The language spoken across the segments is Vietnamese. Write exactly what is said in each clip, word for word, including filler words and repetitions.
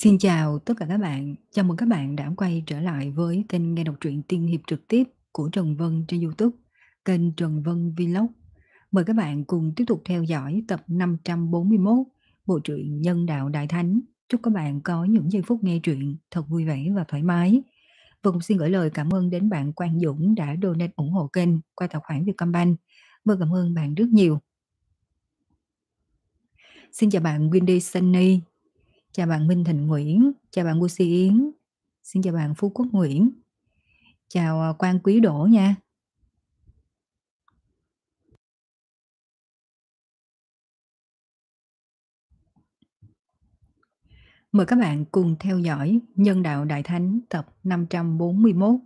Xin chào tất cả các bạn, chào mừng các bạn đã quay trở lại với kênh nghe đọc truyện tiên hiệp trực tiếp của Trần Vân trên YouTube, kênh Trần Vân Vlog. Mời các bạn cùng tiếp tục theo dõi tập năm trăm bốn mươi mốt bộ truyện Nhân đạo Đại Thánh. Chúc các bạn có những giây phút nghe truyện thật vui vẻ và thoải mái. Và cũng xin gửi lời cảm ơn đến bạn Quang Dũng đã donate ủng hộ kênh qua tài khoản Vietcombank. Vâng, cảm ơn bạn rất nhiều. Xin chào bạn Windy Sunny. Chào bạn Minh Thịnh Nguyễn, chào bạn Lucy Yến, xin chào bạn Phú Quốc Nguyễn, chào à, Quang Quý Đỗ nha. Mời các bạn cùng theo dõi Nhân đạo Đại Thánh tập năm trăm bốn mươi mốt.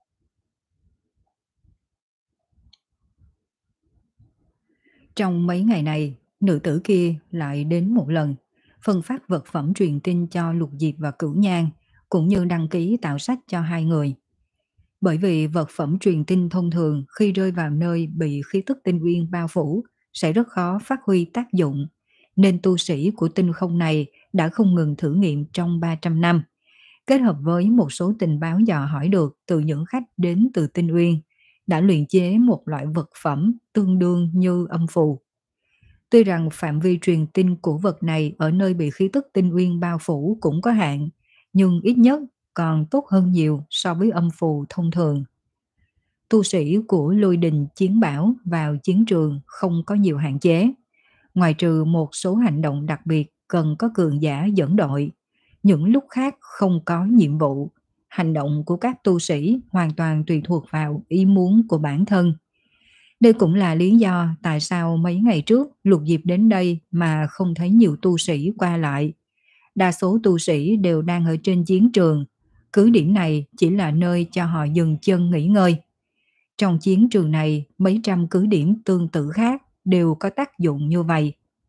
Trong mấy ngày này, nữ tử kia lại đến một lần, phân phát vật phẩm truyền tin cho Lục Diệp và Cửu Nhan, cũng như đăng ký tạo sách cho hai người. Bởi vì vật phẩm truyền tin thông thường khi rơi vào nơi bị khí tức tinh nguyên bao phủ sẽ rất khó phát huy tác dụng, nên tu sĩ của tinh không này đã không ngừng thử nghiệm trong ba trăm năm, kết hợp với một số tình báo dò hỏi được từ những khách đến từ tinh uyên, đã luyện chế một loại vật phẩm tương đương như âm phù. Tuy rằng phạm vi truyền tin của vật này ở nơi bị khí tức tinh uyên bao phủ cũng có hạn, nhưng ít nhất còn tốt hơn nhiều so với âm phù thông thường. Tu sĩ của Lôi Đình Chiến Bảo vào chiến trường không có nhiều hạn chế. Ngoài trừ một số hành động đặc biệt cần có cường giả dẫn đội, những lúc khác không có nhiệm vụ, hành động của các tu sĩ hoàn toàn tùy thuộc vào ý muốn của bản thân. Đây cũng là lý do tại sao mấy ngày trước Lục Diệp đến đây mà không thấy nhiều tu sĩ qua lại. Đa số tu sĩ đều đang ở trên chiến trường, cứ điểm này chỉ là nơi cho họ dừng chân nghỉ ngơi. Trong chiến trường này, mấy trăm cứ điểm tương tự khác đều có tác dụng như vậy.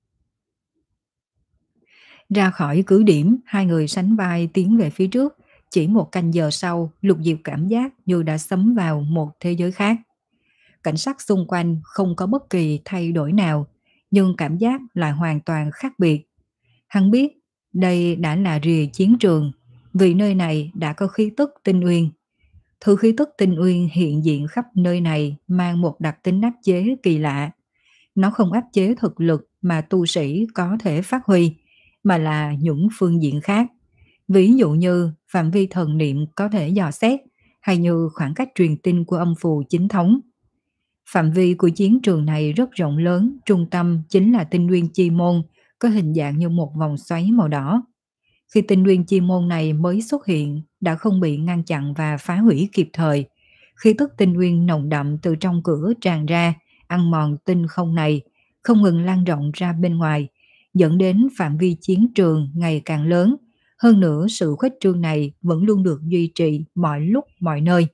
Ra khỏi cứ điểm, hai người sánh vai tiến về phía trước. Chỉ một canh giờ sau, Lục Diệp cảm giác như đã sấm vào một thế giới khác. Cảnh sắc xung quanh không có bất kỳ thay đổi nào, nhưng cảm giác lại hoàn toàn khác biệt. Hắn biết đây đã là rìa chiến trường, vì nơi này đã có khí tức tinh uyên. Thứ khí tức tinh uyên hiện diện khắp nơi này mang một đặc tính áp chế kỳ lạ. Nó không áp chế thực lực mà tu sĩ có thể phát huy, mà là những phương diện khác. Ví dụ như phạm vi thần niệm có thể dò xét, hay như khoảng cách truyền tin của âm phù chính thống. Phạm vi của chiến trường này rất rộng lớn, trung tâm chính là tinh nguyên chi môn, có hình dạng như một vòng xoáy màu đỏ. Khi tinh nguyên chi môn này mới xuất hiện, đã không bị ngăn chặn và phá hủy kịp thời. Khí tức tinh nguyên nồng đậm từ trong cửa tràn ra, ăn mòn tinh không này, không ngừng lan rộng ra bên ngoài, dẫn đến phạm vi chiến trường ngày càng lớn. Hơn nữa, sự khuếch trương này vẫn luôn được duy trì mọi lúc mọi nơi.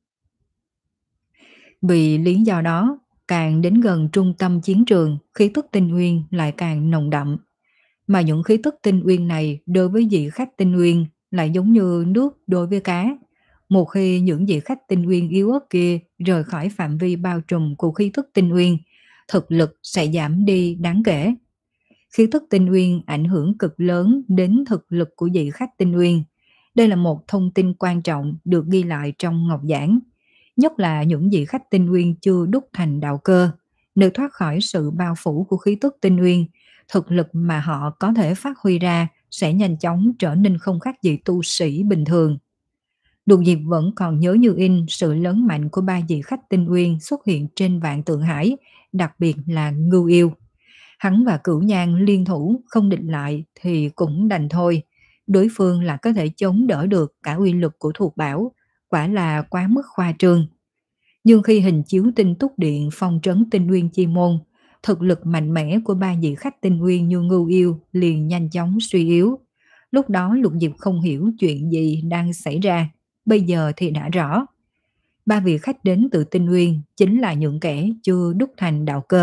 Vì lý do đó, càng đến gần trung tâm chiến trường, khí tức tinh nguyên lại càng nồng đậm. Mà những khí tức tinh uyên này đối với vị khách tinh uyên lại giống như nước đối với cá. Một khi những vị khách tinh uyên yếu ớt kia rời khỏi phạm vi bao trùm của khí tức tinh uyên, thực lực sẽ giảm đi đáng kể. Khí tức tinh uyên ảnh hưởng cực lớn đến thực lực của vị khách tinh uyên. Đây là một thông tin quan trọng được ghi lại trong Ngọc Giảng. Nhất là những vị khách tinh uyên chưa đúc thành đạo cơ, nếu thoát khỏi sự bao phủ của khí tức tinh uyên, thực lực mà họ có thể phát huy ra sẽ nhanh chóng trở nên không khác gì tu sĩ bình thường. Lục Diệp vẫn còn nhớ như in sự lớn mạnh của ba vị khách tinh uyên xuất hiện trên Vạn Tượng Hải, đặc biệt là Ngưu Yêu. Hắn và Cửu Nhan liên thủ không địch lại thì cũng đành thôi. Đối phương là có thể chống đỡ được cả uy lực của thuộc bảo, quả là quá mức khoa trương. Nhưng khi hình chiếu tinh túc điện phong trấn tinh nguyên chi môn, thực lực mạnh mẽ của ba vị khách tinh nguyên như Ngưu Yêu liền nhanh chóng suy yếu. Lúc đó Lục Diệp không hiểu chuyện gì đang xảy ra, bây giờ thì đã rõ. Ba vị khách đến từ tinh nguyên chính là những kẻ chưa đúc thành đạo cơ.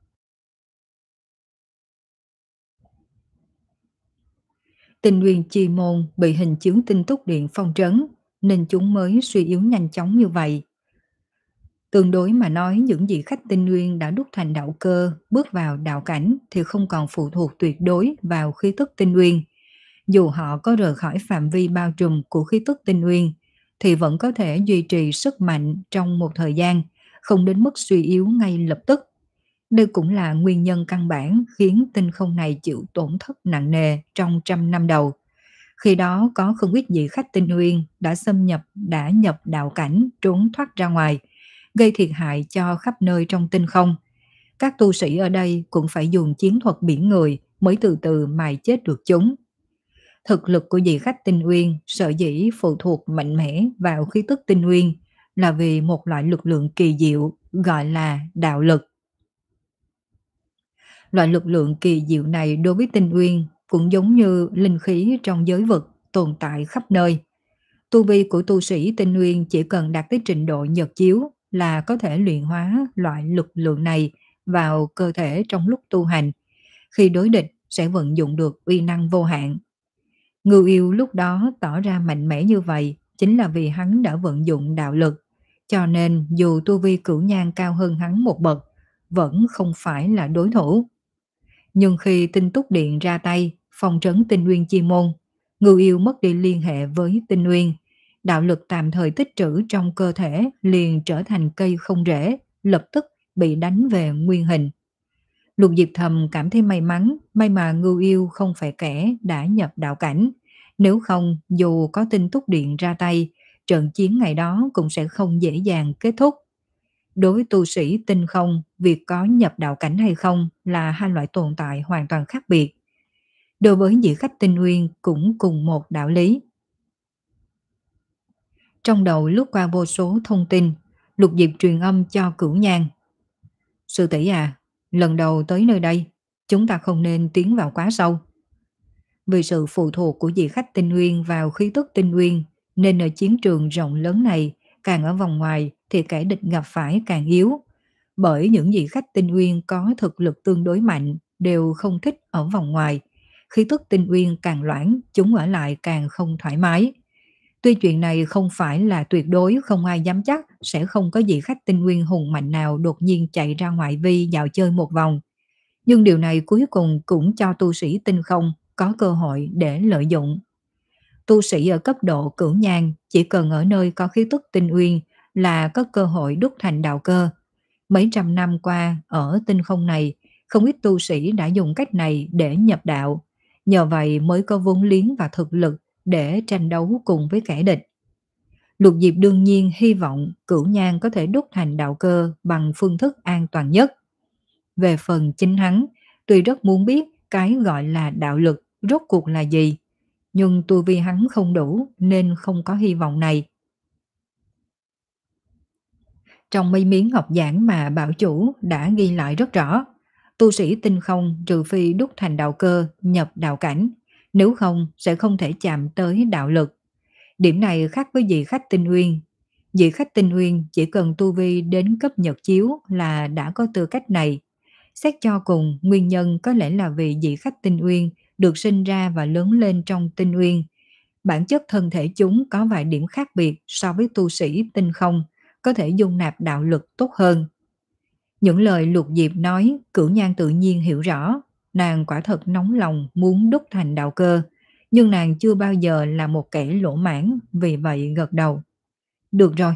Tinh nguyên chi môn bị hình chiếu tinh túc điện phong trấn, nên chúng mới suy yếu nhanh chóng như vậy. Tương đối mà nói, những vị khách tinh nguyên đã đúc thành đạo cơ, bước vào đạo cảnh thì không còn phụ thuộc tuyệt đối vào khí tức tinh nguyên. Dù họ có rời khỏi phạm vi bao trùm của khí tức tinh uyên, thì vẫn có thể duy trì sức mạnh trong một thời gian, không đến mức suy yếu ngay lập tức. Đây cũng là nguyên nhân căn bản khiến tinh không này chịu tổn thất nặng nề trong trăm năm đầu. Khi đó có không ít vị khách tinh uyên đã xâm nhập, đã nhập đạo cảnh trốn thoát ra ngoài, gây thiệt hại cho khắp nơi trong tinh không. Các tu sĩ ở đây cũng phải dùng chiến thuật biển người mới từ từ mài chết được chúng. Thực lực của vị khách tinh uyên sở dĩ phụ thuộc mạnh mẽ vào khí tức tinh uyên là vì một loại lực lượng kỳ diệu gọi là đạo lực. Loại lực lượng kỳ diệu này đối với tinh uyên cũng giống như linh khí trong giới vực tồn tại khắp nơi. Tu vi của tu sĩ tinh uyên chỉ cần đạt tới trình độ nhật chiếu là có thể luyện hóa loại lực lượng này vào cơ thể trong lúc tu hành. Khi đối địch sẽ vận dụng được uy năng vô hạn. Ngưu Yêu lúc đó tỏ ra mạnh mẽ như vậy chính là vì hắn đã vận dụng đạo lực, cho nên dù tu vi Cửu Nhan cao hơn hắn một bậc, vẫn không phải là đối thủ. Nhưng khi Tinh Túc Điện ra tay, phong trấn Tinh Nguyên chi môn, Ngưu Yêu mất đi liên hệ với Tinh Nguyên, đạo lực tạm thời tích trữ trong cơ thể liền trở thành cây không rễ, lập tức bị đánh về nguyên hình. Lục Diệp thầm cảm thấy may mắn, may mà Ngưu Yêu không phải kẻ đã nhập đạo cảnh. Nếu không, dù có Tinh Túc Điện ra tay, trận chiến ngày đó cũng sẽ không dễ dàng kết thúc. Đối với tu sĩ tinh không, việc có nhập đạo cảnh hay không là hai loại tồn tại hoàn toàn khác biệt. Đối với vị khách tinh uyên cũng cùng một đạo lý. Trong đầu lướt qua vô số thông tin, Lục Diệp truyền âm cho Cửu Nhan. Sư tỷ à, lần đầu tới nơi đây, chúng ta không nên tiến vào quá sâu. Vì sự phụ thuộc của vị khách tinh uyên vào khí tức tinh uyên, nên ở chiến trường rộng lớn này, càng ở vòng ngoài thì kẻ địch gặp phải càng yếu. Bởi những vị khách tinh uyên có thực lực tương đối mạnh đều không thích ở vòng ngoài. Khí tức tinh uyên càng loãng, chúng ở lại càng không thoải mái. Tuy chuyện này không phải là tuyệt đối, không ai dám chắc sẽ không có vị khách tinh uyên hùng mạnh nào đột nhiên chạy ra ngoại vi dạo chơi một vòng. Nhưng điều này cuối cùng cũng cho tu sĩ tinh không có cơ hội để lợi dụng. Tu sĩ ở cấp độ Cửu Nhan chỉ cần ở nơi có khí tức tinh uyên là có cơ hội đúc thành đạo cơ. Mấy trăm năm qua ở tinh không này, không ít tu sĩ đã dùng cách này để nhập đạo, nhờ vậy mới có vốn liếng và thực lực để tranh đấu cùng với kẻ địch. Lục Diệp đương nhiên hy vọng Cửu Nhan có thể đúc thành đạo cơ bằng phương thức an toàn nhất. Về phần chính hắn, tuy rất muốn biết cái gọi là đạo lực rốt cuộc là gì, nhưng tu vi hắn không đủ nên không có hy vọng này. Trong mấy miếng ngọc giản mà bảo chủ đã ghi lại rất rõ, tu sĩ tinh không trừ phi đúc thành đạo cơ nhập đạo cảnh, nếu không sẽ không thể chạm tới đạo lực. Điểm này khác với vị khách tinh uyên. Vị khách tinh uyên chỉ cần tu vi đến cấp nhật chiếu là đã có tư cách này. Xét cho cùng, nguyên nhân có lẽ là vì vị khách tinh uyên được sinh ra và lớn lên trong tinh uyên. Bản chất thân thể chúng có vài điểm khác biệt so với tu sĩ tinh không, có thể dung nạp đạo lực tốt hơn. Những lời Lục Diệp nói, Cửu Nhan tự nhiên hiểu rõ. Nàng quả thật nóng lòng muốn đúc thành đạo cơ, nhưng nàng chưa bao giờ là một kẻ lỗ mãn, vì vậy gật đầu. Được rồi.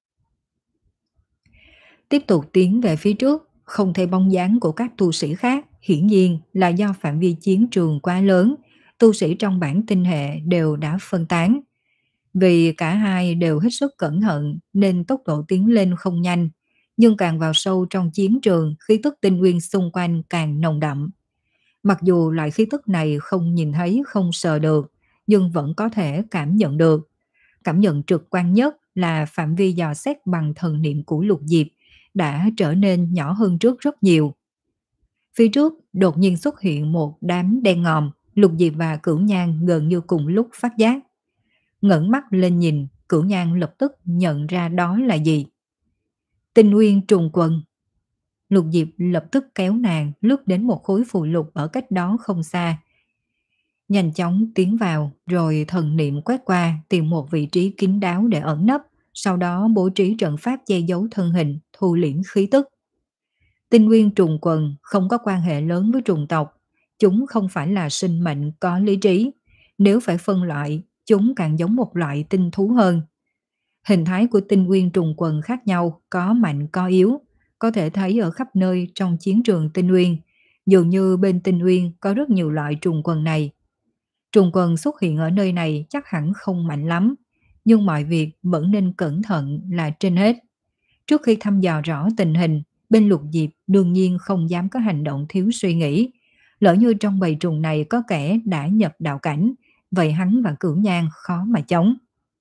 Tiếp tục tiến về phía trước, không thấy bóng dáng của các tu sĩ khác, hiển nhiên là do phạm vi chiến trường quá lớn, tu sĩ trong bản tinh hệ đều đã phân tán. Vì cả hai đều hết sức cẩn thận nên tốc độ tiến lên không nhanh, nhưng càng vào sâu trong chiến trường, khí tức tinh nguyên xung quanh càng nồng đậm. Mặc dù loại khí tức này không nhìn thấy, không sờ được, nhưng vẫn có thể cảm nhận được. Cảm nhận trực quan nhất là phạm vi dò xét bằng thần niệm của Lục Diệp đã trở nên nhỏ hơn trước rất nhiều. Phía trước đột nhiên xuất hiện một đám đen ngòm, Lục Diệp và Cửu Nhan gần như cùng lúc phát giác. Ngẩng mắt lên nhìn, Cửu Nhan lập tức nhận ra đó là gì. Tinh nguyên trùng quần. Lục Diệp lập tức kéo nàng lướt đến một khối phù lục ở cách đó không xa. Nhanh chóng tiến vào, rồi thần niệm quét qua tìm một vị trí kín đáo để ẩn nấp, sau đó bố trí trận pháp che giấu thân hình, thu liễm khí tức. Tinh nguyên trùng quần không có quan hệ lớn với trùng tộc, chúng không phải là sinh mệnh có lý trí. Nếu phải phân loại, chúng càng giống một loại tinh thú hơn. Hình thái của tinh nguyên trùng quần khác nhau, có mạnh có yếu, có thể thấy ở khắp nơi trong chiến trường tinh nguyên. Dường như bên tinh nguyên có rất nhiều loại trùng quần này. Trùng quần xuất hiện ở nơi này chắc hẳn không mạnh lắm, nhưng mọi việc vẫn nên cẩn thận là trên hết. Trước khi thăm dò rõ tình hình, bên Lục Diệp đương nhiên không dám có hành động thiếu suy nghĩ. Lỡ như trong bầy trùng này có kẻ đã nhập đạo cảnh, vậy hắn và Cửu Nhan khó mà chống.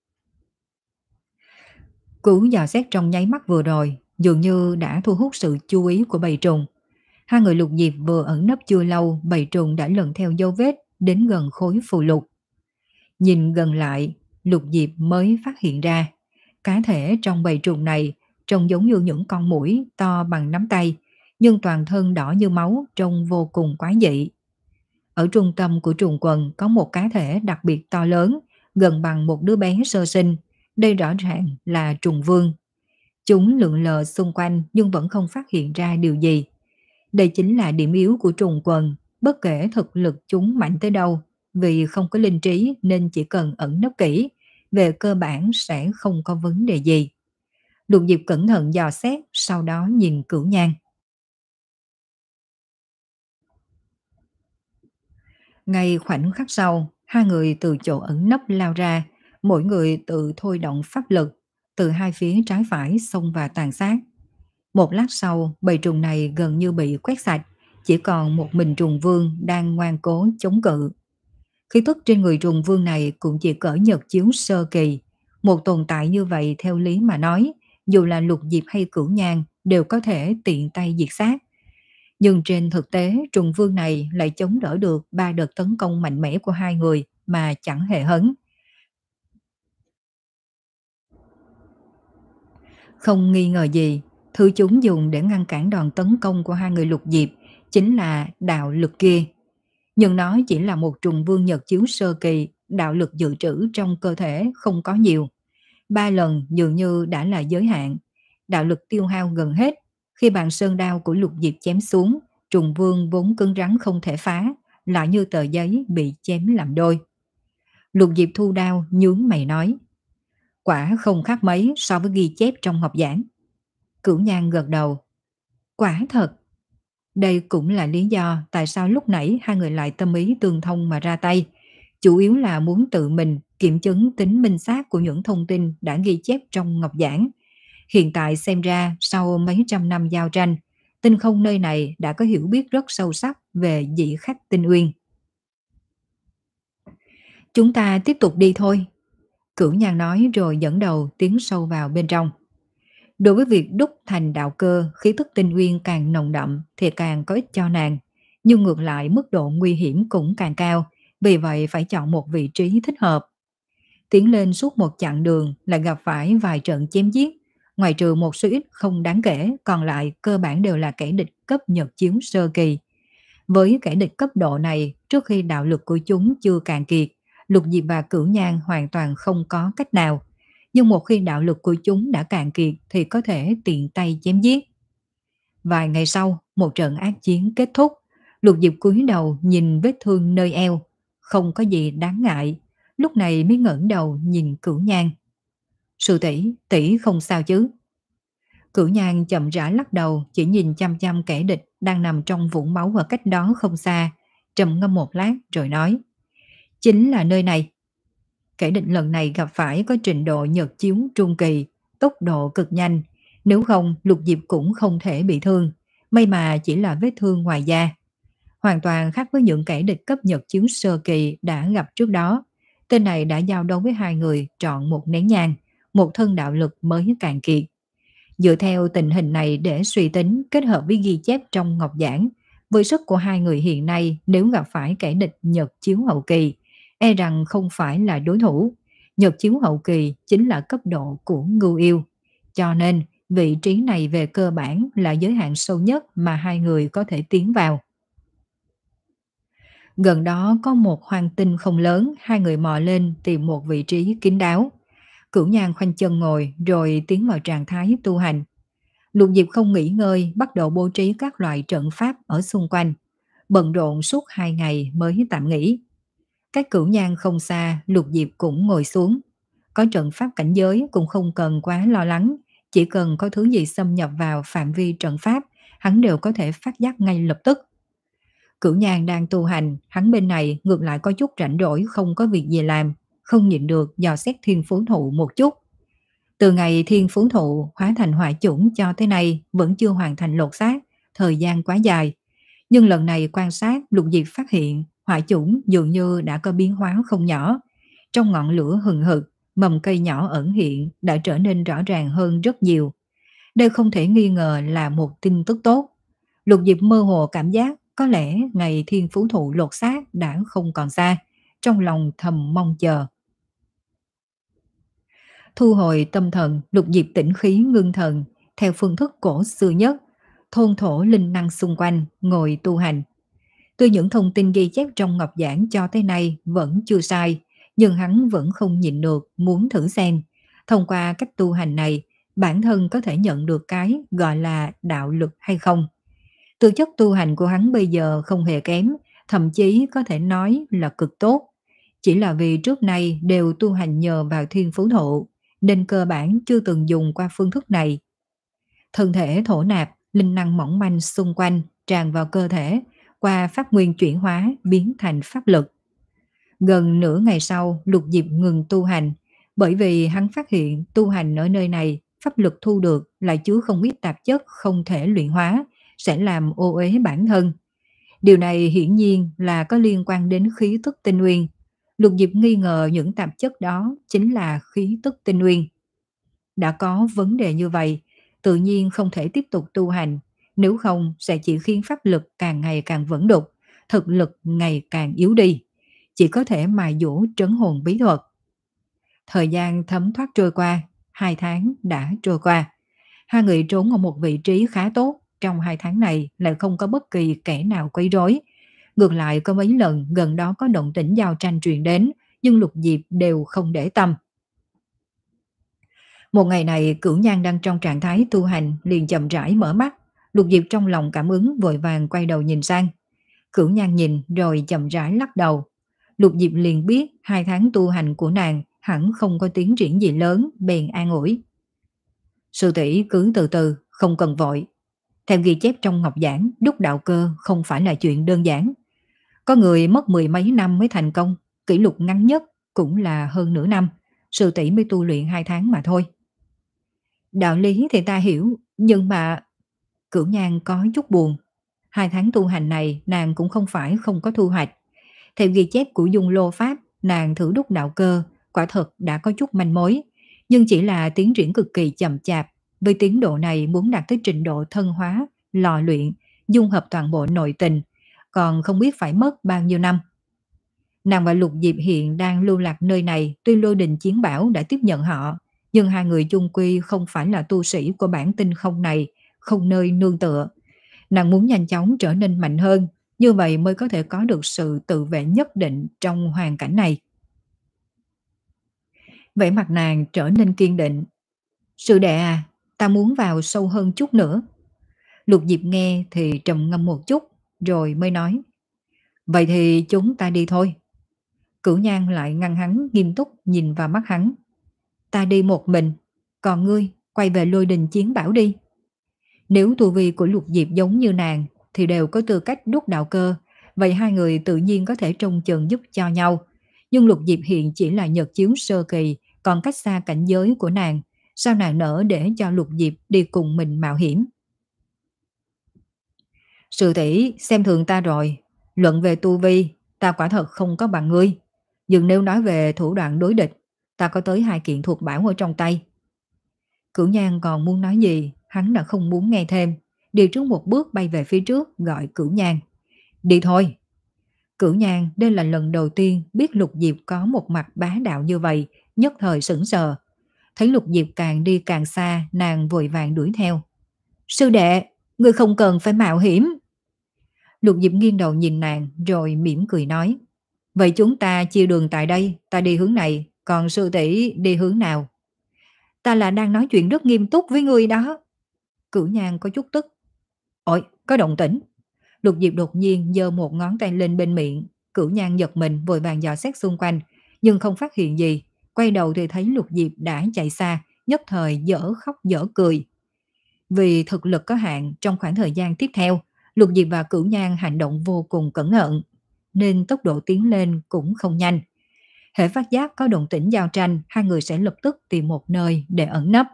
Cú dò xét trong nháy mắt vừa rồi dường như đã thu hút sự chú ý của bầy trùng. Hai người Lục Diệp vừa ẩn nấp chưa lâu, bầy trùng đã lần theo dấu vết đến gần khối phù lục. Nhìn gần lại, Lục Diệp mới phát hiện ra, cá thể trong bầy trùng này trông giống như những con muỗi to bằng nắm tay, nhưng toàn thân đỏ như máu, trông vô cùng quái dị. Ở trung tâm của trùng quần có một cá thể đặc biệt to lớn, gần bằng một đứa bé sơ sinh. Đây rõ ràng là trùng vương. Chúng lượn lờ xung quanh nhưng vẫn không phát hiện ra điều gì. Đây chính là điểm yếu của trùng quần, bất kể thực lực chúng mạnh tới đâu, vì không có linh trí nên chỉ cần ẩn nấp kỹ, về cơ bản sẽ không có vấn đề gì. Lục Diệp cẩn thận dò xét, sau đó nhìn Cửu Nhan. Ngay khoảnh khắc sau, hai người từ chỗ ẩn nấp lao ra, mỗi người tự thôi động pháp lực, từ hai phía trái phải xông vào tàn sát. Một lát sau, bầy trùng này gần như bị quét sạch, chỉ còn một mình trùng vương đang ngoan cố chống cự. Khí tức trên người trùng vương này cũng chỉ cỡ nhật chiếu sơ kỳ. Một tồn tại như vậy theo lý mà nói, dù là Lục Diệp hay Cửu Nhan đều có thể tiện tay diệt sát. Nhưng trên thực tế, trùng vương này lại chống đỡ được ba đợt tấn công mạnh mẽ của hai người mà chẳng hề hấn. Không nghi ngờ gì, thứ chúng dùng để ngăn cản đòn tấn công của hai người Lục Diệp chính là đạo lực kia. Nhưng nó chỉ là một trùng vương nhật chiếu sơ kỳ, đạo lực dự trữ trong cơ thể không có nhiều. Ba lần dường như đã là giới hạn, đạo lực tiêu hao gần hết. Khi bàn sơn đao của Lục Diệp chém xuống, trùng vương vốn cứng rắn không thể phá, lại như tờ giấy bị chém làm đôi. Lục Diệp thu đao nhướng mày nói, quả không khác mấy so với ghi chép trong ngọc giảng. Cửu Nhan gật đầu, quả thật. Đây cũng là lý do tại sao lúc nãy hai người lại tâm ý tương thông mà ra tay. Chủ yếu là muốn tự mình kiểm chứng tính minh xác của những thông tin đã ghi chép trong ngọc giảng. Hiện tại xem ra sau mấy trăm năm giao tranh, tinh không nơi này đã có hiểu biết rất sâu sắc về dị khách tinh uyên. Chúng ta tiếp tục đi thôi. Cửu Nhan nói rồi dẫn đầu tiến sâu vào bên trong. Đối với việc đúc thành đạo cơ, khí tức tinh uyên càng nồng đậm thì càng có ích cho nàng. Nhưng ngược lại mức độ nguy hiểm cũng càng cao, vì vậy phải chọn một vị trí thích hợp. Tiến lên suốt một chặng đường lại gặp phải vài trận chém giết. Ngoài trừ một số ít không đáng kể, còn lại cơ bản đều là kẻ địch cấp nhật chiếu sơ kỳ. Với kẻ địch cấp độ này, trước khi đạo lực của chúng chưa cạn kiệt, Lục Diệp và Cửu Nhan hoàn toàn không có cách nào. Nhưng một khi đạo lực của chúng đã cạn kiệt thì có thể tiện tay chém giết. Vài ngày sau, một trận ác chiến kết thúc. Lục Diệp cúi đầu nhìn vết thương nơi eo, không có gì đáng ngại. Lúc này mới ngẩng đầu nhìn Cửu Nhan. Sư tỷ, tỷ không sao chứ? Cửu Nhan chậm rãi lắc đầu, chỉ nhìn chăm chăm kẻ địch đang nằm trong vũng máu ở cách đó không xa, trầm ngâm một lát rồi nói, chính là nơi này. Kẻ địch lần này gặp phải có trình độ nhật chiếu trung kỳ, tốc độ cực nhanh, nếu không Lục Diệp cũng không thể bị thương, may mà chỉ là vết thương ngoài da. Hoàn toàn khác với những kẻ địch cấp nhật chiếu sơ kỳ đã gặp trước đó. Tên này đã giao đấu với hai người trọn một nén nhang, một thân đạo lực mới cạn kiệt. Dựa theo tình hình này để suy tính kết hợp với ghi chép trong ngọc giảng, với sức của hai người hiện nay nếu gặp phải kẻ địch nhật chiếu hậu kỳ, e rằng không phải là đối thủ. Nhật chiếu hậu kỳ chính là cấp độ của ngưu yêu. Cho nên vị trí này về cơ bản là giới hạn sâu nhất mà hai người có thể tiến vào. Gần đó có một hoang tinh không lớn, hai người mò lên tìm một vị trí kín đáo. Cửu Nhan khoanh chân ngồi rồi tiến vào trạng thái tu hành. Lục Diệp không nghỉ ngơi, bắt đầu bố trí các loại trận pháp ở xung quanh. Bận rộn suốt hai ngày mới tạm nghỉ. Cách Cửu Nhang không xa, Lục Diệp cũng ngồi xuống. Có trận pháp cảnh giới cũng không cần quá lo lắng, chỉ cần có thứ gì xâm nhập vào phạm vi trận pháp, hắn đều có thể phát giác ngay lập tức. Cửu Nhàn đang tu hành, hắn bên này ngược lại có chút rảnh rỗi không có việc gì làm, không nhịn được dò xét thiên phú thụ một chút. Từ ngày thiên phú thụ hóa thành hỏa chủng cho tới nay vẫn chưa hoàn thành lột xác, thời gian quá dài. Nhưng lần này quan sát, Lục Diệp phát hiện hỏa chủng dường như đã có biến hóa không nhỏ. Trong ngọn lửa hừng hực, mầm cây nhỏ ẩn hiện đã trở nên rõ ràng hơn rất nhiều. Đây không thể nghi ngờ là một tin tức tốt. Lục Diệp mơ hồ cảm giác có lẽ ngày thiên phú thụ lột xác đã không còn xa, trong lòng thầm mong chờ. Thu hồi tâm thần, Lục Diệp tĩnh khí ngưng thần, theo phương thức cổ xưa nhất, thôn thổ linh năng xung quanh, ngồi tu hành. Tuy những thông tin ghi chép trong ngọc giảng cho tới nay vẫn chưa sai, nhưng hắn vẫn không nhịn được muốn thử xem. Thông qua cách tu hành này, bản thân có thể nhận được cái gọi là đạo lực hay không. Tư chất tu hành của hắn bây giờ không hề kém, thậm chí có thể nói là cực tốt. Chỉ là vì trước nay đều tu hành nhờ vào thiên phú thụ, nên cơ bản chưa từng dùng qua phương thức này. Thân thể thổ nạp, linh năng mỏng manh xung quanh tràn vào cơ thể, qua pháp nguyên chuyển hóa biến thành pháp lực. Gần nửa ngày sau, Lục Diệp ngừng tu hành, bởi vì hắn phát hiện tu hành ở nơi này, pháp lực thu được lại chứa không ít tạp chất không thể luyện hóa, sẽ làm ô uế bản thân. Điều này hiển nhiên là có liên quan đến khí tức tinh nguyên. Lục Diệp nghi ngờ những tạp chất đó chính là khí tức tinh nguyên. Đã có vấn đề như vậy, tự nhiên không thể tiếp tục tu hành, nếu không sẽ chỉ khiến pháp lực càng ngày càng vẩn đục, thực lực ngày càng yếu đi. Chỉ có thể mài dũa trấn hồn bí thuật. Thời gian thấm thoát trôi qua, hai tháng đã trôi qua. Hai người trốn ở một vị trí khá tốt, trong hai tháng này lại không có bất kỳ kẻ nào quấy rối. Ngược lại có mấy lần gần đó có động tĩnh giao tranh truyền đến, nhưng Lục Diệp đều không để tâm. Một ngày này Cửu Nhan đang trong trạng thái tu hành liền chậm rãi mở mắt, Lục Diệp trong lòng cảm ứng vội vàng quay đầu nhìn sang. Cửu Nhan nhìn rồi chậm rãi lắc đầu. Lục Diệp liền biết hai tháng tu hành của nàng hẳn không có tiến triển gì lớn, bèn an ủi. Sư tỷ cứ từ từ, không cần vội. Theo ghi chép trong ngọc giảng, đúc đạo cơ không phải là chuyện đơn giản. Có người mất mười mấy năm mới thành công, kỷ lục ngắn nhất cũng là hơn nửa năm, sư tỷ mới tu luyện hai tháng mà thôi. Đạo lý thì ta hiểu, nhưng mà... Cửu Nhan có chút buồn. Hai tháng tu hành này nàng cũng không phải không có thu hoạch. Theo ghi chép của Dung Lô Pháp, nàng thử đúc đạo cơ, quả thật đã có chút manh mối, nhưng chỉ là tiến triển cực kỳ chậm chạp. Với tiến độ này muốn đạt tới trình độ thân hóa, lò luyện, dung hợp toàn bộ nội tình, còn không biết phải mất bao nhiêu năm. Nàng và Lục Diệp hiện đang lưu lạc nơi này, tuy Lôi Đình Chiến Bảo đã tiếp nhận họ, nhưng hai người chung quy không phải là tu sĩ của bản tinh không này, không nơi nương tựa. Nàng muốn nhanh chóng trở nên mạnh hơn, như vậy mới có thể có được sự tự vệ nhất định trong hoàn cảnh này. Vẻ mặt nàng trở nên kiên định. Sư đệ à, ta muốn vào sâu hơn chút nữa. Lục Diệp nghe thì trầm ngâm một chút, rồi mới nói. Vậy thì chúng ta đi thôi. Cửu Nhan lại ngăn hắn nghiêm túc nhìn vào mắt hắn. Ta đi một mình, còn ngươi quay về Lôi Đình Chiến Bảo đi. Nếu tu vi của Lục Diệp giống như nàng thì đều có tư cách đúc đạo cơ, vậy hai người tự nhiên có thể trông chừng giúp cho nhau. Nhưng Lục Diệp hiện chỉ là nhật chiếu sơ kỳ, còn cách xa cảnh giới của nàng, sao nàng nỡ để cho Lục Diệp đi cùng mình mạo hiểm. Sư tỷ xem thường ta rồi, luận về tu vi, ta quả thật không có bằng ngươi. Nhưng nếu nói về thủ đoạn đối địch, ta có tới hai kiện thuộc bảo ở trong tay. Cửu Nhan còn muốn nói gì, hắn đã không muốn nghe thêm, đi trước một bước bay về phía trước gọi Cửu Nhan. Đi thôi. Cửu Nhan đây là lần đầu tiên biết Lục Diệp có một mặt bá đạo như vậy, nhất thời sững sờ. Thấy Lục Diệp càng đi càng xa, nàng vội vàng đuổi theo. Sư đệ, ngươi không cần phải mạo hiểm. Lục Diệp nghiêng đầu nhìn nàng rồi mỉm cười nói. Vậy chúng ta chia đường tại đây, ta đi hướng này, còn sư tỷ đi hướng nào? Ta là đang nói chuyện rất nghiêm túc với ngươi đó. Cửu Nhan có chút tức. Ôi, có động tĩnh. Lục Diệp đột nhiên giơ một ngón tay lên bên miệng, Cửu Nhan giật mình vội vàng dò xét xung quanh, nhưng không phát hiện gì. Quay đầu thì thấy Lục Diệp đã chạy xa, nhất thời dở khóc dở cười. Vì thực lực có hạn, trong khoảng thời gian tiếp theo, Lục Diệp và Cửu Nhan hành động vô cùng cẩn thận, nên tốc độ tiến lên cũng không nhanh. Hễ phát giác có động tĩnh giao tranh, hai người sẽ lập tức tìm một nơi để ẩn nấp.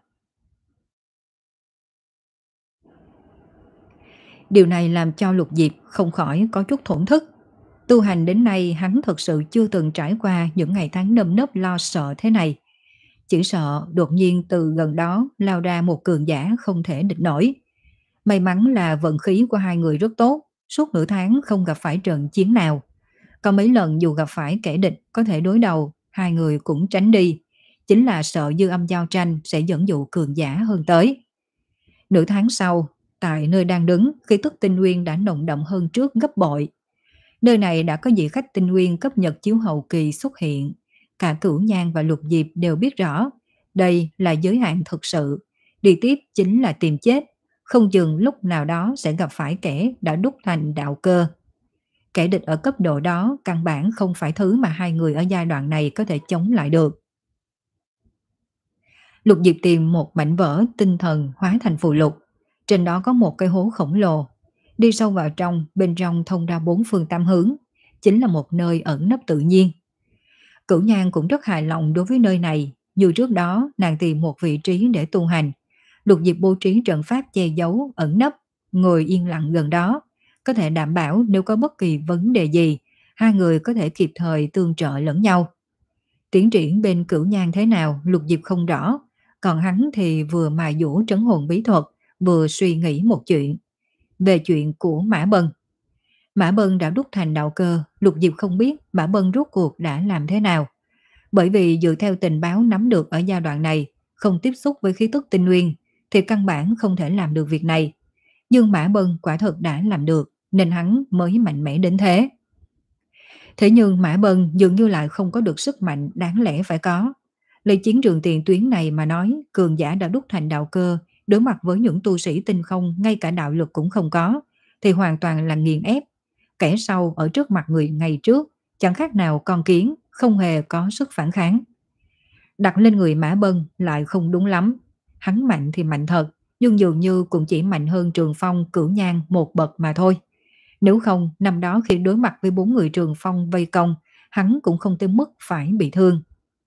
Điều này làm cho Lục Diệp không khỏi có chút thổn thức. Tu hành đến nay hắn thật sự chưa từng trải qua những ngày tháng nơm nớp lo sợ thế này. Chỉ sợ đột nhiên từ gần đó lao ra một cường giả không thể địch nổi. May mắn là vận khí của hai người rất tốt, suốt nửa tháng không gặp phải trận chiến nào. Có mấy lần dù gặp phải kẻ địch có thể đối đầu, hai người cũng tránh đi. Chính là sợ dư âm giao tranh sẽ dẫn dụ cường giả hơn tới. Nửa tháng sau, tại nơi đang đứng, khí tức tinh nguyên đã nồng đậm hơn trước gấp bội. Nơi này đã có vị khách tinh nguyên cấp nhật chiếu hậu kỳ xuất hiện. Cả Cửu Nhan và Lục Diệp đều biết rõ, đây là giới hạn thực sự. Đi tiếp chính là tìm chết, không chừng lúc nào đó sẽ gặp phải kẻ đã đúc thành đạo cơ. Kẻ địch ở cấp độ đó căn bản không phải thứ mà hai người ở giai đoạn này có thể chống lại được. Lục Diệp tìm một mảnh vỡ tinh thần hóa thành phù lục. Trên đó có một cái hố khổng lồ. Đi sâu vào trong, bên trong thông ra bốn phương tám hướng. Chính là một nơi ẩn nấp tự nhiên. Cửu Nhan cũng rất hài lòng đối với nơi này. Như trước đó, nàng tìm một vị trí để tu hành. Lục Diệp bố trí trận pháp che giấu, ẩn nấp, ngồi yên lặng gần đó. Có thể đảm bảo nếu có bất kỳ vấn đề gì, hai người có thể kịp thời tương trợ lẫn nhau. Tiến triển bên Cửu Nhan thế nào, Lục Diệp không rõ. Còn hắn thì vừa mài dũa trấn hồn bí thuật, vừa suy nghĩ một chuyện. Về chuyện của Mã Bân. Mã Bân đã đúc thành đạo cơ, Lục Diệp không biết Mã Bân rốt cuộc đã làm thế nào. Bởi vì dựa theo tình báo nắm được ở giai đoạn này, không tiếp xúc với khí tức tinh nguyên, thì căn bản không thể làm được việc này. Nhưng Mã Bân quả thật đã làm được, nên hắn mới mạnh mẽ đến thế. Thế nhưng Mã Bân dường như lại không có được sức mạnh đáng lẽ phải có. Lấy chiến trường tiền tuyến này mà nói, cường giả đã đúc thành đạo cơ, đối mặt với những tu sĩ tinh không ngay cả đạo lực cũng không có, thì hoàn toàn là nghiền ép. Kẻ sau ở trước mặt người ngày trước, chẳng khác nào con kiến, không hề có sức phản kháng. Đặt lên người Mã Bân lại không đúng lắm. Hắn mạnh thì mạnh thật, nhưng dường như cũng chỉ mạnh hơn Trường Phong, Cửu Nhan một bậc mà thôi. Nếu không, năm đó khi đối mặt với bốn người Trường Phong vây công, hắn cũng không tới mức phải bị thương.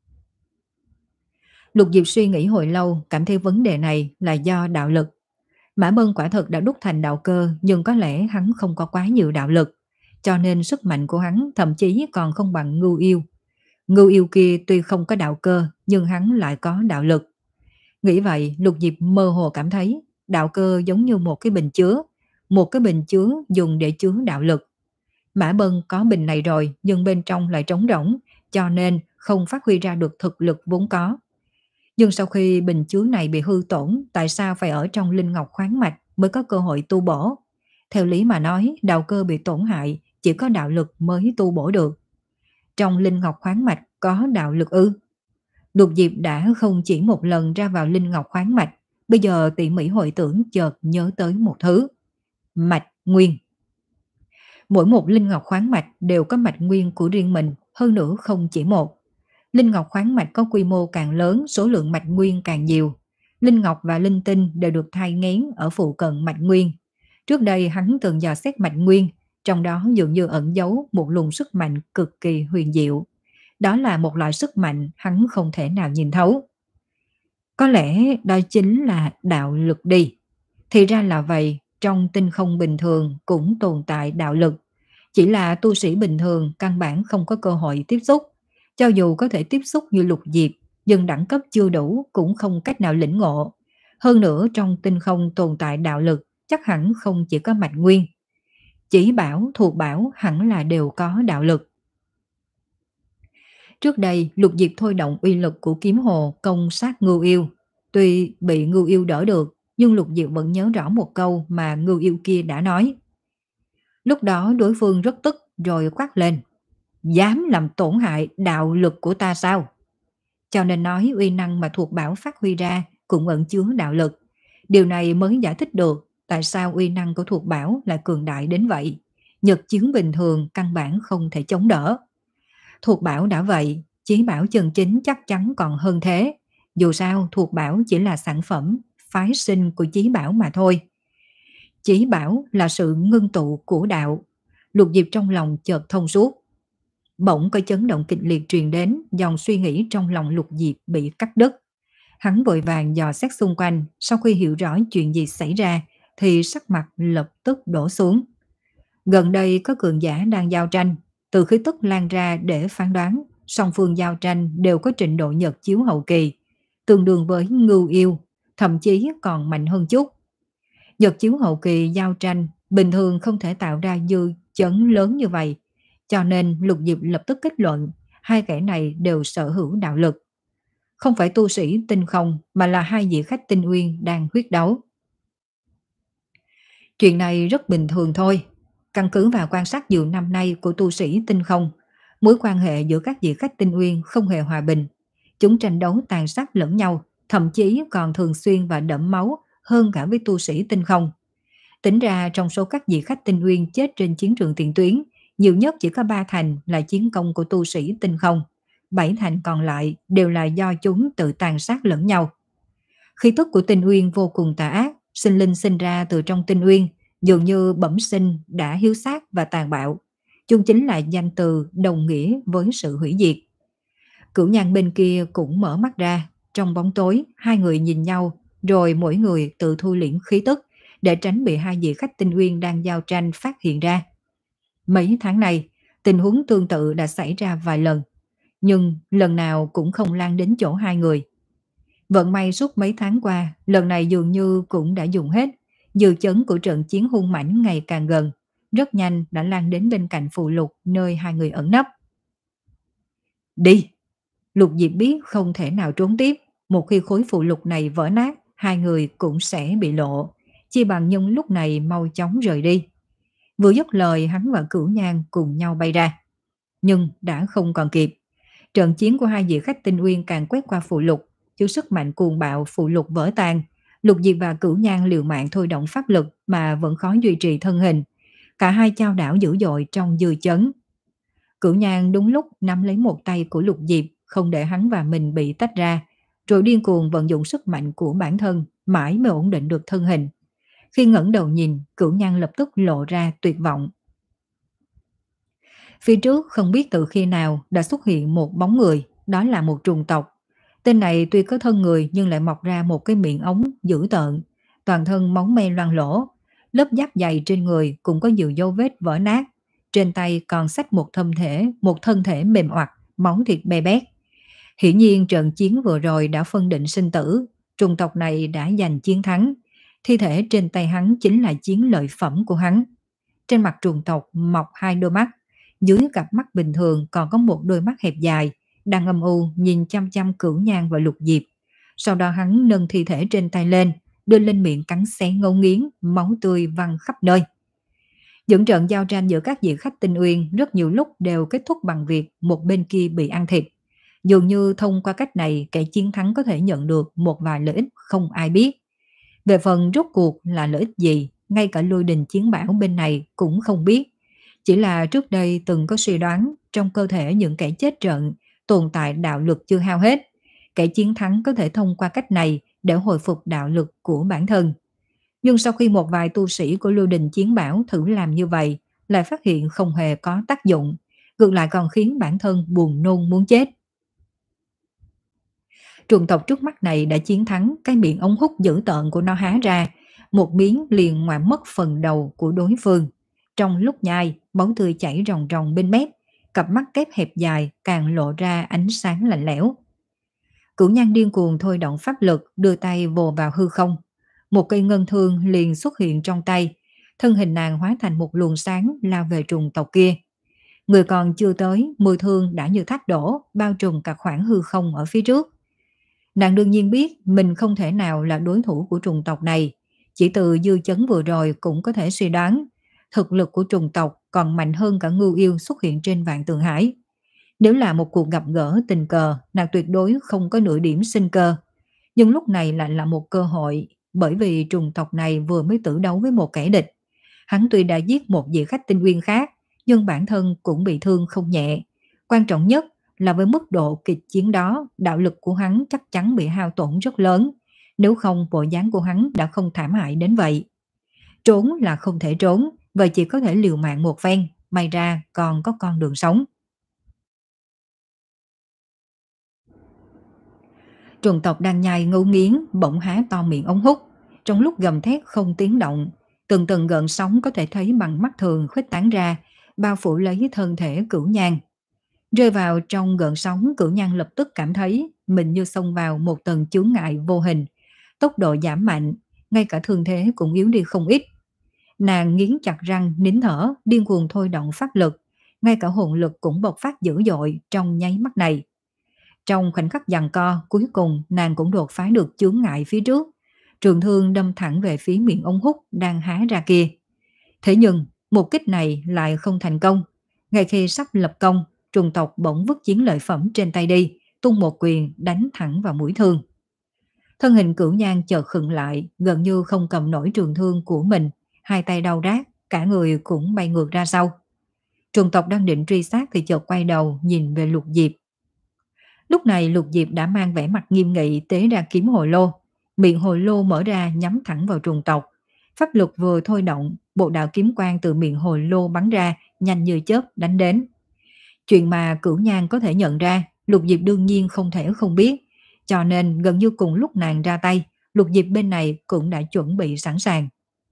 Lục Diệp suy nghĩ hồi lâu, cảm thấy vấn đề này là do đạo lực. Mã Bân quả thật đã đúc thành đạo cơ, nhưng có lẽ hắn không có quá nhiều đạo lực, cho nên sức mạnh của hắn thậm chí còn không bằng Ngưu Yêu. Ngưu Yêu kia tuy không có đạo cơ, nhưng hắn lại có đạo lực. Nghĩ vậy, Lục Diệp mơ hồ cảm thấy đạo cơ giống như một cái bình chứa, một cái bình chứa dùng để chứa đạo lực. Mã Bân có bình này rồi, nhưng bên trong lại trống rỗng, cho nên không phát huy ra được thực lực vốn có. Nhưng sau khi bình chứa này bị hư tổn, tại sao phải ở trong linh ngọc khoáng mạch mới có cơ hội tu bổ? Theo lý mà nói, đạo cơ bị tổn hại, chỉ có đạo lực mới tu bổ được. Trong linh ngọc khoáng mạch có đạo lực ư? Lục Diệp đã không chỉ một lần ra vào linh ngọc khoáng mạch, bây giờ tỉ mỉ hồi tưởng chợt nhớ tới một thứ. Mạch nguyên. Mỗi một linh ngọc khoáng mạch đều có mạch nguyên của riêng mình, hơn nữa không chỉ một. Linh ngọc khoáng mạch có quy mô càng lớn, số lượng mạch nguyên càng nhiều. Linh ngọc và linh tinh đều được thai nghén ở phụ cận mạch nguyên. Trước đây hắn từng dò xét mạch nguyên, trong đó dường như ẩn giấu một luồng sức mạnh cực kỳ huyền diệu. Đó là một loại sức mạnh hắn không thể nào nhìn thấu. Có lẽ đó chính là đạo lực đi. Thì ra là vậy, trong tinh không bình thường cũng tồn tại đạo lực. Chỉ là tu sĩ bình thường căn bản không có cơ hội tiếp xúc. Cho dù có thể tiếp xúc như Lục Diệp, nhưng đẳng cấp chưa đủ cũng không cách nào lĩnh ngộ. Hơn nữa trong tinh không tồn tại đạo lực chắc hẳn không chỉ có mạch nguyên. Chỉ bảo, thuộc bảo hẳn là đều có đạo lực. Trước đây Lục Diệp thôi động uy lực của kiếm hồ công sát Ngưu Yêu. Tuy bị Ngưu Yêu đỡ được, nhưng Lục Diệp vẫn nhớ rõ một câu mà Ngưu Yêu kia đã nói. Lúc đó đối phương rất tức rồi quát lên. Dám làm tổn hại đạo lực của ta sao? Cho nên nói uy năng mà thuộc bảo phát huy ra cũng ẩn chứa đạo lực. Điều này mới giải thích được tại sao uy năng của thuộc bảo lại cường đại đến vậy. nhật chiến bình thường căn bản không thể chống đỡ. Thuộc bảo đã vậy, chí bảo chân chính chắc chắn còn hơn thế. Dù sao thuộc bảo chỉ là sản phẩm, phái sinh của chí bảo mà thôi. Chí bảo là sự ngưng tụ của đạo. Lục Diệp trong lòng chợt thông suốt. Bỗng có chấn động kịch liệt truyền đến, dòng suy nghĩ trong lòng Lục Diệp bị cắt đứt. Hắn vội vàng dò xét xung quanh, sau khi hiểu rõ chuyện gì xảy ra thì sắc mặt lập tức đổ xuống. Gần đây có cường giả đang giao tranh, từ khí tức lan ra để phán đoán, song phương giao tranh đều có trình độ nhật chiếu hậu kỳ, tương đương với ngưu yêu, thậm chí còn mạnh hơn chút. Nhật chiếu hậu kỳ giao tranh bình thường không thể tạo ra dư chấn lớn như vậy, cho nên Lục Diệp lập tức kết luận hai kẻ này đều sở hữu đạo lực. Không phải tu sĩ tinh không mà là hai vị khách tinh uyên đang huyết đấu. Chuyện này rất bình thường thôi. Căn cứ vào quan sát nhiều năm nay của tu sĩ tinh không, mối quan hệ giữa các vị khách tinh uyên không hề hòa bình. Chúng tranh đấu tàn sát lẫn nhau, thậm chí còn thường xuyên và đẫm máu hơn cả với tu sĩ tinh không. Tính ra trong số các vị khách tinh uyên chết trên chiến trường tiền tuyến, nhiều nhất chỉ có ba thành là chiến công của tu sĩ tinh không. Bảy thành còn lại đều là do chúng tự tàn sát lẫn nhau. Khí tức của tinh uyên vô cùng tà ác, sinh linh sinh ra từ trong tinh uyên, dường như bẩm sinh đã hiếu sát và tàn bạo. Chung chính là danh từ đồng nghĩa với sự hủy diệt. Cửu Nhan bên kia cũng mở mắt ra, trong bóng tối hai người nhìn nhau, rồi mỗi người tự thu liễm khí tức để tránh bị hai vị khách tinh uyên đang giao tranh phát hiện ra. Mấy tháng này, tình huống tương tự đã xảy ra vài lần, nhưng lần nào cũng không lan đến chỗ hai người. Vận may suốt mấy tháng qua, lần này dường như cũng đã dùng hết, dư chấn của trận chiến hung mãnh ngày càng gần, rất nhanh đã lan đến bên cạnh phù lục nơi hai người ẩn nấp. Đi! Lục Diệp biết không thể nào trốn tiếp, một khi khối phù lục này vỡ nát, hai người cũng sẽ bị lộ, chi bằng nhân lúc này mau chóng rời đi. Vừa dứt lời hắn và Cửu Nhan cùng nhau bay ra. Nhưng đã không còn kịp. Trận chiến của hai vị khách tinh uyên càng quét qua phù lục, chứ sức mạnh cuồng bạo phù lục vỡ tan. Lục Diệp và Cửu Nhan liều mạng thôi động pháp lực mà vẫn khó duy trì thân hình. Cả hai chao đảo dữ dội trong dư chấn. Cửu Nhan đúng lúc nắm lấy một tay của Lục Diệp, không để hắn và mình bị tách ra, rồi điên cuồng vận dụng sức mạnh của bản thân, mãi mới ổn định được thân hình. Khi ngẩng đầu nhìn, Cửu Nhan lập tức lộ ra tuyệt vọng. Phía trước không biết từ khi nào đã xuất hiện một bóng người, đó là một trùng tộc. Tên này tuy có thân người nhưng lại mọc ra một cái miệng ống dữ tợn, toàn thân máu me loang lỗ, lớp giáp dày trên người cũng có nhiều dấu vết vỡ nát, trên tay còn xách một thân thể, một thân thể mềm oặt, máu thịt be bét. Hiển nhiên trận chiến vừa rồi đã phân định sinh tử, trùng tộc này đã giành chiến thắng, thi thể trên tay hắn chính là chiến lợi phẩm của hắn. Trên mặt trùng tộc mọc hai đôi mắt, dưới cặp mắt bình thường còn có một đôi mắt hẹp dài, đang âm u nhìn chăm chăm Cửu Nhan và Lục Diệp. Sau đó hắn nâng thi thể trên tay lên, đưa lên miệng cắn xé ngấu nghiến, máu tươi văng khắp nơi. Những trận giao tranh giữa các vị khách tinh uyên rất nhiều lúc đều kết thúc bằng việc một bên kia bị ăn thịt. Dường như thông qua cách này, kẻ chiến thắng có thể nhận được một vài lợi ích không ai biết. Về phần rốt cuộc là lợi ích gì, ngay cả Lôi Đình Chiến Bảo bên này cũng không biết. Chỉ là trước đây từng có suy đoán trong cơ thể những kẻ chết trận tồn tại đạo lực chưa hao hết. Kẻ chiến thắng có thể thông qua cách này để hồi phục đạo lực của bản thân. Nhưng sau khi một vài tu sĩ của Lôi Đình Chiến Bảo thử làm như vậy, lại phát hiện không hề có tác dụng, ngược lại còn khiến bản thân buồn nôn muốn chết. Trùng tộc trước mắt này đã chiến thắng, cái miệng ống hút dữ tợn của nó há ra, một miếng liền ngoạm mất phần đầu của đối phương. Trong lúc nhai, máu tươi chảy ròng ròng bên mép, cặp mắt kép hẹp dài càng lộ ra ánh sáng lạnh lẽo. Cửu Nhan điên cuồng thôi động pháp lực, đưa tay vồ vào hư không. Một cây ngân thương liền xuất hiện trong tay, thân hình nàng hóa thành một luồng sáng lao về trùng tộc kia. Người còn chưa tới, mùi thương đã như thác đổ, bao trùm cả khoảng hư không ở phía trước. Nàng đương nhiên biết mình không thể nào là đối thủ của trùng tộc này, chỉ từ dư chấn vừa rồi cũng có thể suy đoán, thực lực của trùng tộc còn mạnh hơn cả ngưu yêu xuất hiện trên vạn tường hải. Nếu là một cuộc gặp gỡ tình cờ, nàng tuyệt đối không có nửa điểm sinh cơ. Nhưng lúc này lại là một cơ hội, bởi vì trùng tộc này vừa mới tử đấu với một kẻ địch. Hắn tuy đã giết một vị khách tinh uyên khác, nhưng bản thân cũng bị thương không nhẹ. Quan trọng nhất là với mức độ kịch chiến đó, đạo lực của hắn chắc chắn bị hao tổn rất lớn. Nếu không, bộ dáng của hắn đã không thảm hại đến vậy. Trốn là không thể trốn, vậy chỉ có thể liều mạng một phen, may ra còn có con đường sống. Trùng tộc đang nhai ngấu nghiến, bỗng há to miệng ống hút. Trong lúc gầm thét không tiếng động, từng từng gợn sóng có thể thấy bằng mắt thường khuếch tán ra, bao phủ lấy thân thể Cửu Nhan. Rơi vào trong gợn sóng, Cửu Nhan lập tức cảm thấy mình như xông vào một tầng chướng ngại vô hình. Tốc độ giảm mạnh, ngay cả thương thế cũng yếu đi không ít. Nàng nghiến chặt răng, nín thở, điên cuồng thôi động pháp lực, ngay cả hồn lực cũng bộc phát dữ dội trong nháy mắt này. Trong khoảnh khắc giằng co, cuối cùng nàng cũng đột phá được chướng ngại phía trước. Trường thương đâm thẳng về phía miệng ống hút đang há ra kia. Thế nhưng, một kích này lại không thành công. Ngay khi sắp lập công, trùng tộc bỗng vứt chiến lợi phẩm trên tay đi, tung một quyền đánh thẳng vào mũi thương. Thân hình Cửu Nhan chợt khựng lại, gần như không cầm nổi trường thương của mình, hai tay đau rát, cả người cũng bay ngược ra sau. Trùng tộc đang định truy sát thì chợt quay đầu nhìn về Lục Diệp. Lúc này Lục Diệp đã mang vẻ mặt nghiêm nghị tế ra kiếm hồi lô. Miệng hồi lô mở ra nhắm thẳng vào trùng tộc. Pháp lực vừa thôi động, bộ đạo kiếm quang từ miệng hồi lô bắn ra, nhanh như chớp đánh đến. Chuyện mà Cửu Nhan có thể nhận ra, Lục Diệp đương nhiên không thể không biết. Cho nên gần như cùng lúc nàng ra tay, Lục Diệp bên này cũng đã chuẩn bị sẵn sàng.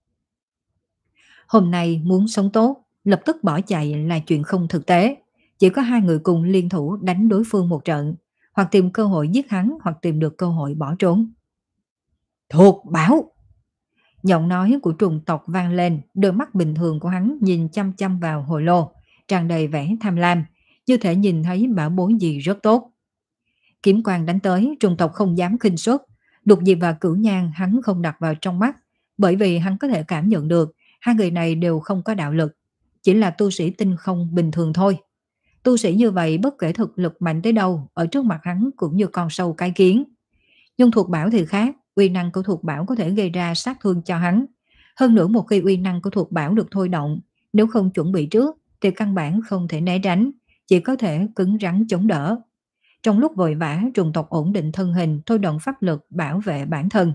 Hôm nay muốn sống tốt, lập tức bỏ chạy là chuyện không thực tế. Chỉ có hai người cùng liên thủ đánh đối phương một trận, hoặc tìm cơ hội giết hắn, hoặc tìm được cơ hội bỏ trốn. Thuộc bảo! Giọng nói của trùng tộc vang lên, đôi mắt bình thường của hắn nhìn chăm chăm vào hồi lô, tràn đầy vẻ tham lam, như thể nhìn thấy bảo bối gì rất tốt. Kiếm quang đánh tới, trùng tộc không dám khinh suất. Lục Diệp và Cửu Nhan hắn không đặt vào trong mắt, bởi vì hắn có thể cảm nhận được hai người này đều không có đạo lực, chỉ là tu sĩ tinh không bình thường thôi. Tu sĩ như vậy bất kể thực lực mạnh tới đâu, ở trước mặt hắn cũng như con sâu cái kiến. Nhưng thuộc bảo thì khác, uy năng của thuộc bảo có thể gây ra sát thương cho hắn. Hơn nữa một khi uy năng của thuộc bảo được thôi động, nếu không chuẩn bị trước thì căn bản không thể né tránh, chỉ có thể cứng rắn chống đỡ. Trong lúc vội vã, trùng tộc ổn định thân hình, thôi động pháp lực bảo vệ bản thân.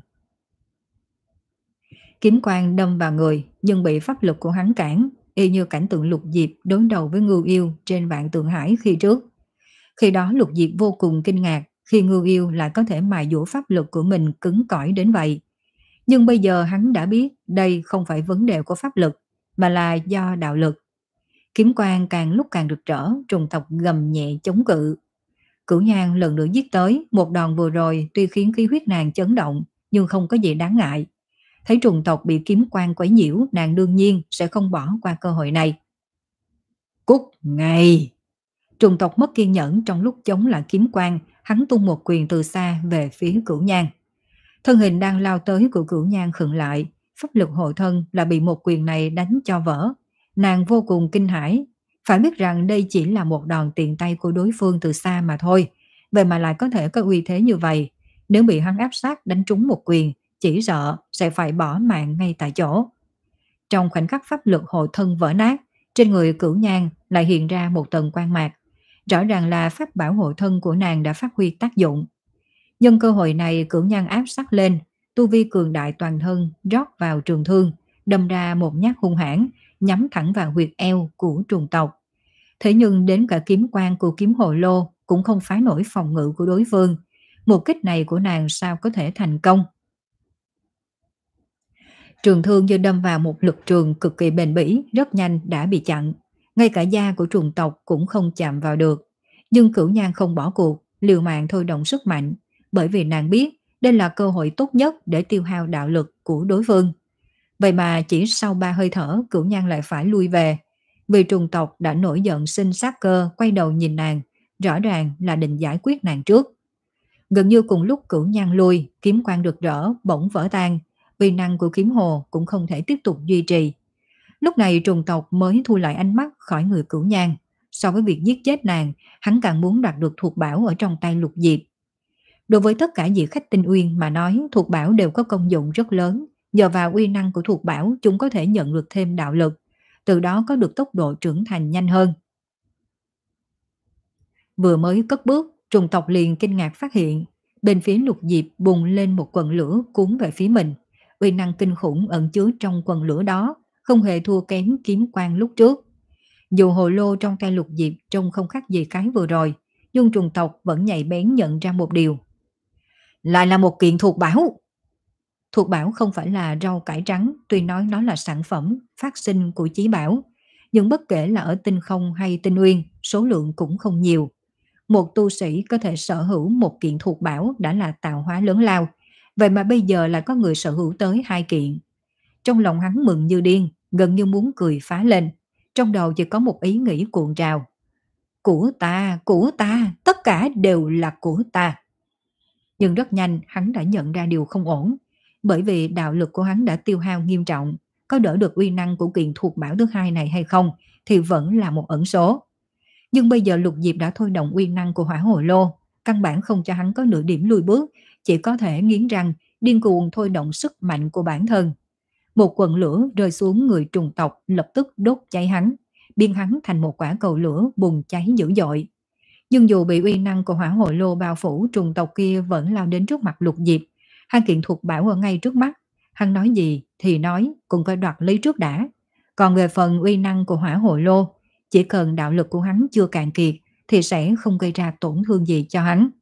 Kiếm quang đâm vào người, nhưng bị pháp lực của hắn cản, y như cảnh tượng Lục Diệp đối đầu với Ngưu Yêu trên vạn tượng hải khi trước. Khi đó Lục Diệp vô cùng kinh ngạc khi Ngưu Yêu lại có thể mài dũa pháp lực của mình cứng cỏi đến vậy. Nhưng bây giờ hắn đã biết đây không phải vấn đề của pháp lực, mà là do đạo lực. Kiếm quang càng lúc càng rực rỡ, trùng tộc gầm nhẹ chống cự. Cửu Nhan lần nữa giết tới, một đòn vừa rồi tuy khiến khí huyết nàng chấn động, nhưng không có gì đáng ngại. Thấy trùng tộc bị kiếm quang quấy nhiễu, nàng đương nhiên sẽ không bỏ qua cơ hội này. Cút ngay! Trùng tộc mất kiên nhẫn trong lúc chống lại kiếm quang, hắn tung một quyền từ xa về phía Cửu Nhan. Thân hình đang lao tới của Cửu Nhan khựng lại, pháp lực hộ thân là bị một quyền này đánh cho vỡ. Nàng vô cùng kinh hãi, phải biết rằng đây chỉ là một đòn tiện tay của đối phương từ xa mà thôi, vậy mà lại có thể có uy thế như vậy. Nếu bị hắn áp sát đánh trúng một quyền, chỉ sợ sẽ phải bỏ mạng ngay tại chỗ. Trong khoảnh khắc pháp lực hộ thân vỡ nát, trên người Cửu Nhan lại hiện ra một tầng quang mạc. Rõ ràng là pháp bảo hộ thân của nàng đã phát huy tác dụng. Nhân cơ hội này, Cửu Nhan áp sát lên, tu vi cường đại toàn thân rót vào trường thương, đâm ra một nhát hung hãn, nhắm thẳng vào huyệt eo của trùng tộc. Thế nhưng đến cả kiếm quang của kiếm hồ lô cũng không phá nổi phòng ngự của đối phương. Một kích này của nàng sao có thể thành công? Trường thương như đâm vào một lực trường cực kỳ bền bỉ, rất nhanh đã bị chặn. Ngay cả da của trùng tộc cũng không chạm vào được. Nhưng Cửu Nhan không bỏ cuộc, liều mạng thôi động sức mạnh, bởi vì nàng biết đây là cơ hội tốt nhất để tiêu hao đạo lực của đối phương. Vậy mà chỉ sau ba hơi thở, Cửu Nhan lại phải lui về, vì trùng tộc đã nổi giận sinh sát cơ quay đầu nhìn nàng, rõ ràng là định giải quyết nàng trước. Gần như cùng lúc Cửu Nhan lui, kiếm quang rực rỡ bỗng vỡ tan, uy năng của kiếm hồ cũng không thể tiếp tục duy trì. Lúc này trùng tộc mới thu lại ánh mắt khỏi người Cửu Nhan. So với việc giết chết nàng, hắn càng muốn đạt được thuộc bảo ở trong tay Lục Diệp. Đối với tất cả vị khách tinh uyên mà nói, thuộc bảo đều có công dụng rất lớn, Nhờ vào uy năng của thuộc bảo, chúng có thể nhận được thêm đạo lực, từ đó có được tốc độ trưởng thành nhanh hơn. Vừa mới cất bước, trùng tộc liền kinh ngạc phát hiện, bên phía Lục Diệp bùng lên một quần lửa cuốn về phía mình. Uy năng kinh khủng ẩn chứa trong quần lửa đó, không hề thua kém kiếm quang lúc trước. Dù hồ lô trong tay Lục Diệp trông không khác gì cái vừa rồi, nhưng trùng tộc vẫn nhạy bén nhận ra một điều. Lại là một kiện thuộc bảo. Thuộc bảo không phải là rau cải trắng, tuy nói nó là sản phẩm phát sinh của chí bảo, nhưng bất kể là ở tinh không hay tinh uyên, số lượng cũng không nhiều. Một tu sĩ có thể sở hữu một kiện thuộc bảo đã là tạo hóa lớn lao, vậy mà bây giờ lại có người sở hữu tới hai kiện. Trong lòng hắn mừng như điên, gần như muốn cười phá lên, trong đầu chỉ có một ý nghĩ cuộn trào. Của ta, của ta, tất cả đều là của ta. Nhưng rất nhanh hắn đã nhận ra điều không ổn, bởi vì đạo lực của hắn đã tiêu hao nghiêm trọng, có đỡ được uy năng của kiện thuộc bảo thứ hai này hay không thì vẫn là một ẩn số. Nhưng bây giờ Lục Diệp đã thôi động uy năng của hỏa hồ lô, căn bản không cho hắn có nửa điểm lùi bước, chỉ có thể nghiến răng, điên cuồng thôi động sức mạnh của bản thân. Một quần lửa rơi xuống người trùng tộc lập tức đốt cháy hắn, biến hắn thành một quả cầu lửa bùng cháy dữ dội. Nhưng dù bị uy năng của hỏa hồ lô bao phủ, trùng tộc kia vẫn lao đến trước mặt Lục Diệp. Hai kiện thuộc bảo ở ngay trước mắt, hắn nói gì thì nói cũng phải đoạt lấy trước đã. Còn về phần uy năng của hỏa hồ lô, chỉ cần đạo lực của hắn chưa cạn kiệt thì sẽ không gây ra tổn thương gì cho hắn.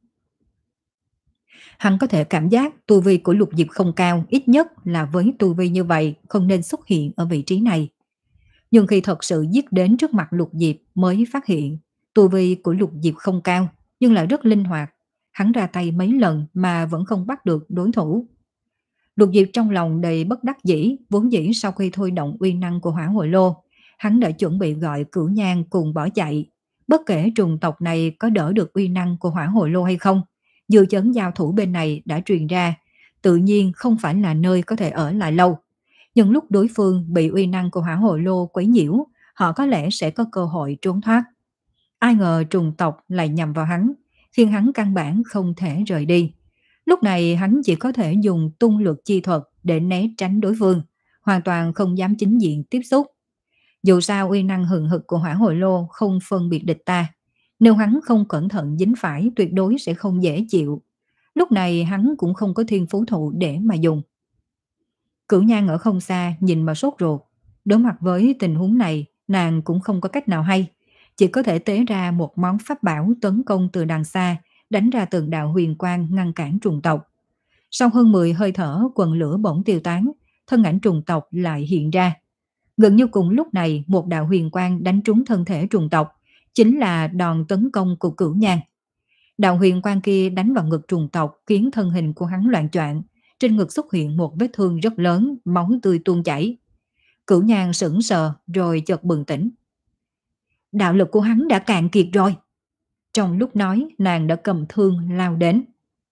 Hắn có thể cảm giác tu vi của Lục Diệp không cao, ít nhất là với tu vi như vậy không nên xuất hiện ở vị trí này. Nhưng khi thật sự giết đến trước mặt Lục Diệp mới phát hiện tu vi của Lục Diệp không cao nhưng lại rất linh hoạt. Hắn ra tay mấy lần mà vẫn không bắt được đối thủ. Lục Diệp trong lòng đầy bất đắc dĩ, vốn dĩ sau khi thôi động uy năng của hỏa hồ lô, hắn đã chuẩn bị gọi Cửu Nhang cùng bỏ chạy. Bất kể trùng tộc này có đỡ được uy năng của hỏa hồ lô hay không, dư chấn giao thủ bên này đã truyền ra, tự nhiên không phải là nơi có thể ở lại lâu. Nhưng lúc đối phương bị uy năng của hỏa hồ lô quấy nhiễu, họ có lẽ sẽ có cơ hội trốn thoát. Ai ngờ trùng tộc lại nhằm vào hắn, khiến hắn căn bản không thể rời đi. Lúc này hắn chỉ có thể dùng tung lược chi thuật để né tránh đối phương, hoàn toàn không dám chính diện tiếp xúc. Dù sao uy năng hừng hực của hỏa hồi lô không phân biệt địch ta, nếu hắn không cẩn thận dính phải tuyệt đối sẽ không dễ chịu. Lúc này hắn cũng không có thiên phú thụ để mà dùng. Cửu Nhan ở không xa nhìn mà sốt ruột. Đối mặt với tình huống này, nàng cũng không có cách nào hay, chỉ có thể tế ra một món pháp bảo tấn công từ đằng xa, đánh ra từng đạo huyền quang ngăn cản trùng tộc. Sau hơn mười hơi thở, quần lửa bỗng tiêu tán, thân ảnh trùng tộc lại hiện ra. Gần như cùng lúc này, một đạo huyền quang đánh trúng thân thể trùng tộc, chính là đòn tấn công của Cửu Nhan. Đạo huyền quang kia đánh vào ngực trùng tộc khiến thân hình của hắn loạn choạng, trên ngực xuất hiện một vết thương rất lớn, máu tươi tuôn chảy. Cửu Nhan sững sờ rồi chợt bừng tỉnh. Đạo lực của hắn đã cạn kiệt rồi. Trong lúc nói, nàng đã cầm thương lao đến.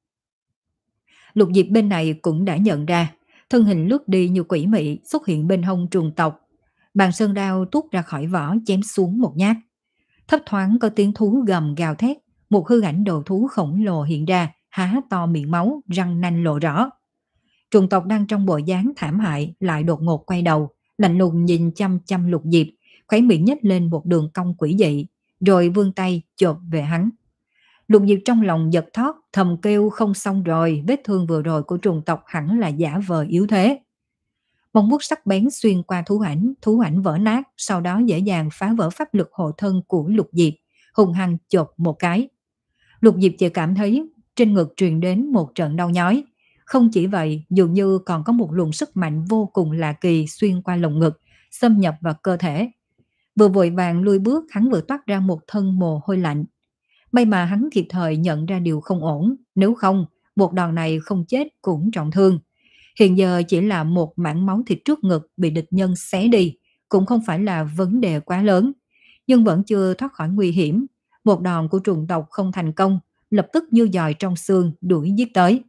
Lục Diệp bên này cũng đã nhận ra, thân hình lướt đi như quỷ mị xuất hiện bên hông trùng tộc. Bàn sơn đao tuốt ra khỏi vỏ chém xuống một nhát. Thấp thoáng có tiếng thú gầm gào thét, một hư ảnh đồ thú khổng lồ hiện ra, há to miệng máu, răng nanh lộ rõ. Trùng tộc đang trong bộ dáng thảm hại lại đột ngột quay đầu, lạnh lùng nhìn chăm chăm Lục Diệp, khóe miệng nhếch lên một đường cong quỷ dị, rồi vươn tay chộp về hắn. Lục Diệp trong lòng giật thót, thầm kêu không xong rồi, vết thương vừa rồi của trùng tộc hẳn là giả vờ yếu thế. Móng vuốt sắc bén xuyên qua thú ảnh, thú ảnh vỡ nát, sau đó dễ dàng phá vỡ pháp lực hộ thân của Lục Diệp, hung hăng chộp một cái. Lục Diệp chỉ cảm thấy trên ngực truyền đến một trận đau nhói. Không chỉ vậy, dường như còn có một luồng sức mạnh vô cùng lạ kỳ xuyên qua lồng ngực, xâm nhập vào cơ thể. Vừa vội vàng lùi bước, hắn vừa toát ra một thân mồ hôi lạnh. May mà hắn kịp thời nhận ra điều không ổn, nếu không, một đòn này không chết cũng trọng thương. Hiện giờ chỉ là một mảng máu thịt trước ngực bị địch nhân xé đi, cũng không phải là vấn đề quá lớn, nhưng vẫn chưa thoát khỏi nguy hiểm. Một đòn của trùng tộc không thành công, lập tức như dòi trong xương đuổi giết tới.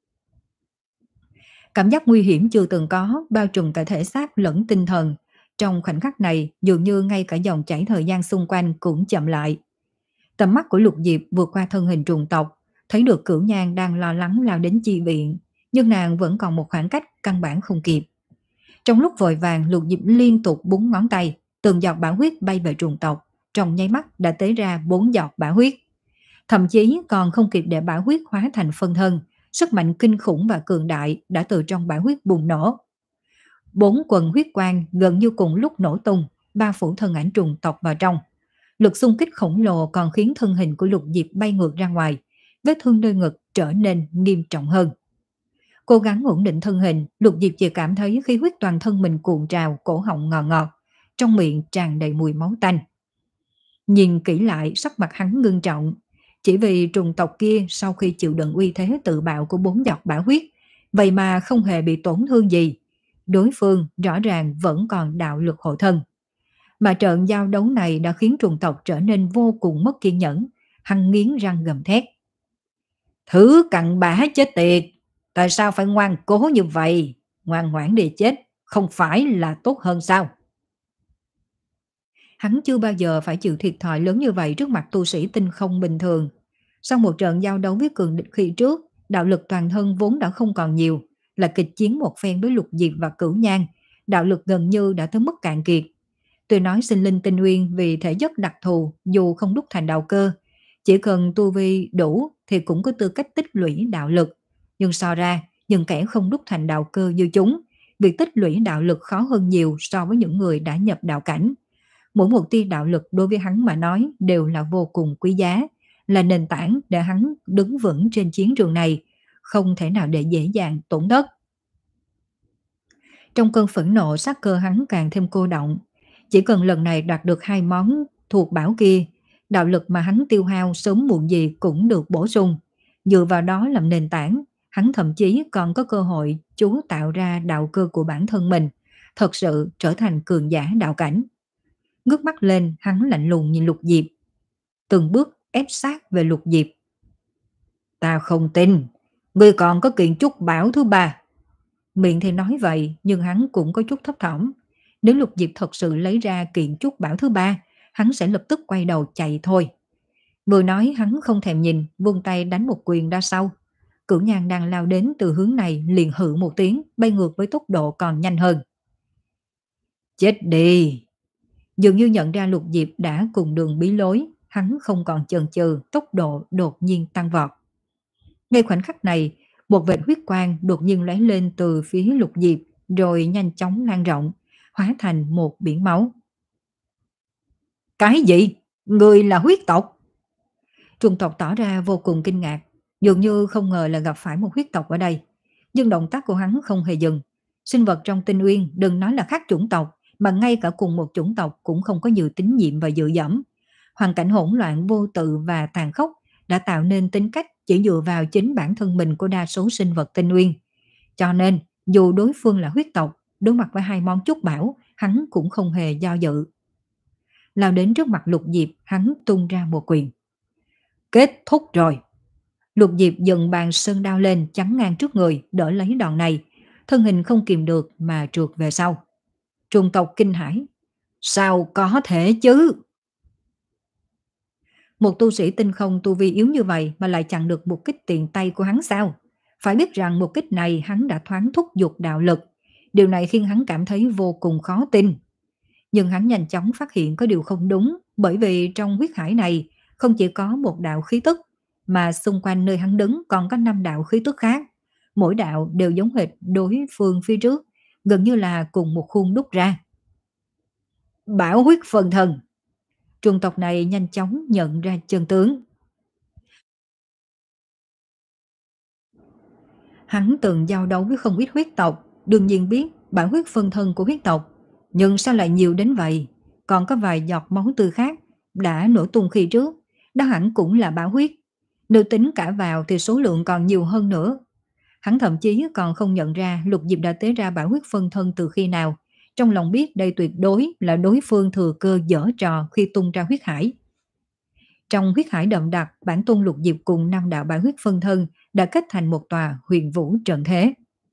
Cảm giác nguy hiểm chưa từng có, bao trùm cả thể xác lẫn tinh thần. Trong khoảnh khắc này, dường như ngay cả dòng chảy thời gian xung quanh cũng chậm lại. Tầm mắt của Lục Diệp vượt qua thân hình trùng tộc, thấy được Cửu Nhan đang lo lắng lao đến chi viện, nhưng nàng vẫn còn một khoảng cách căn bản không kịp. Trong lúc vội vàng, Lục Diệp liên tục búng ngón tay, từng giọt bão huyết bay về trùng tộc, trong nháy mắt đã tế ra bốn giọt bão huyết. Thậm chí còn không kịp để bão huyết hóa thành phân thân, sức mạnh kinh khủng và cường đại đã từ trong bão huyết bùng nổ. Bốn quần huyết quang gần như cùng lúc nổ tung, bao phủ thân ảnh trùng tộc vào trong. Lực xung kích khổng lồ còn khiến thân hình của Lục Diệp bay ngược ra ngoài, vết thương nơi ngực trở nên nghiêm trọng hơn. Cố gắng ổn định thân hình, Lục Diệp chỉ cảm thấy khí huyết toàn thân mình cuộn trào, cổ họng ngọt ngọt, trong miệng tràn đầy mùi máu tanh. Nhìn kỹ lại, sắc mặt hắn ngưng trọng, chỉ vì trùng tộc kia sau khi chịu đựng uy thế tự bạo của bốn giọt bão huyết, vậy mà không hề bị tổn thương gì. Đối phương rõ ràng vẫn còn đạo lực hộ thân. Mà trận giao đấu này đã khiến trùng tộc trở nên vô cùng mất kiên nhẫn, hắn nghiến răng gầm thét. Thứ cặn bã chết tiệt, tại sao phải ngoan cố như vậy? Ngoan ngoãn để chết, không phải là tốt hơn sao? Hắn chưa bao giờ phải chịu thiệt thòi lớn như vậy trước mặt tu sĩ tinh không bình thường. Sau một trận giao đấu với cường địch khi trước, đạo lực toàn thân vốn đã không còn nhiều, là kịch chiến một phen với Lục Diệp và Cửu Nhan, đạo lực gần như đã tới mức cạn kiệt. Tuy nói sinh linh tinh nguyên vì thể chất đặc thù, dù không đúc thành đạo cơ, chỉ cần tu vi đủ thì cũng có tư cách tích lũy đạo lực. Nhưng so ra, những kẻ không đúc thành đạo cơ như chúng, việc tích lũy đạo lực khó hơn nhiều so với những người đã nhập đạo cảnh. Mỗi một tia đạo lực đối với hắn mà nói đều là vô cùng quý giá, là nền tảng để hắn đứng vững trên chiến trường này, không thể nào để dễ dàng tổn thất. Trong cơn phẫn nộ, sát cơ hắn càng thêm cô động. Chỉ cần lần này đoạt được hai món thuộc bảo kia, đạo lực mà hắn tiêu hao sớm muộn gì cũng được bổ sung. Dựa vào đó làm nền tảng, hắn thậm chí còn có cơ hội chú tạo ra đạo cơ của bản thân mình, thật sự trở thành cường giả đạo cảnh. Ngước mắt lên, hắn lạnh lùng nhìn Lục Diệp, từng bước ép sát về Lục Diệp. Ta không tin, ngươi còn có kiện trúc bảo thứ ba. Miệng thì nói vậy, nhưng hắn cũng có chút thấp thỏm. Nếu Lục Diệp thật sự lấy ra kiện trúc bảo thứ ba, hắn sẽ lập tức quay đầu chạy thôi. Vừa nói hắn không thèm nhìn, vung tay đánh một quyền ra sau. Cửu Nhan đang lao đến từ hướng này liền hự một tiếng, bay ngược với tốc độ còn nhanh hơn. Chết đi! Dường như nhận ra Lục Diệp đã cùng đường bí lối, hắn không còn chần chừ, tốc độ đột nhiên tăng vọt. Ngay khoảnh khắc này, một vệt huyết quang đột nhiên lóe lên từ phía Lục Diệp, rồi nhanh chóng lan rộng, hóa thành một biển máu. Cái gì? Người là huyết tộc? Trùng tộc tỏ ra vô cùng kinh ngạc, dường như không ngờ là gặp phải một huyết tộc ở đây. Nhưng động tác của hắn không hề dừng. Sinh vật trong Tinh Uyên đừng nói là khác chủng tộc, mà ngay cả cùng một chủng tộc cũng không có nhiều tín nhiệm và dựa dẫm. Hoàn cảnh hỗn loạn vô tự và tàn khốc đã tạo nên tính cách chỉ dựa vào chính bản thân mình của đa số sinh vật Tinh Uyên. Cho nên, dù đối phương là huyết tộc, đối mặt với hai món trúc bảo, hắn cũng không hề do dự. Lao đến trước mặt Lục Diệp, hắn tung ra một quyền. Kết thúc rồi. Lục Diệp dần bàn sơn đao lên chắn ngang trước người, đỡ lấy đòn này. Thân hình không kìm được mà trượt về sau. Trùng tộc kinh hãi. Sao có thể chứ? Một tu sĩ tinh không tu vi yếu như vậy mà lại chặn được một kích tiện tay của hắn sao? Phải biết rằng một kích này hắn đã thoáng thúc giục đạo lực. Điều này khiến hắn cảm thấy vô cùng khó tin. Nhưng hắn nhanh chóng phát hiện có điều không đúng, bởi vì trong huyết hải này không chỉ có một đạo khí tức, mà xung quanh nơi hắn đứng còn có năm đạo khí tức khác. Mỗi đạo đều giống hệt đối phương phía trước, gần như là cùng một khuôn đúc ra. Bảo huyết phần thần. Trùng tộc này nhanh chóng nhận ra chân tướng. Hắn từng giao đấu với không ít huyết tộc, đương nhiên biết bảo huyết phân thân của huyết tộc, nhưng sao lại nhiều đến vậy? Còn có vài giọt máu tươi khác đã nổ tung khi trước, đó hẳn cũng là bảo huyết. Nếu tính cả vào thì số lượng còn nhiều hơn nữa. Hắn thậm chí còn không nhận ra Lục Diệp đã tế ra bảo huyết phân thân từ khi nào, trong lòng biết đây tuyệt đối là đối phương thừa cơ giở trò khi tung ra huyết hải. Trong huyết hải đậm đặc, bản tôn Lục Diệp cùng năm đạo bảo huyết phân thân đã kết thành một tòa huyền vũ trận thế.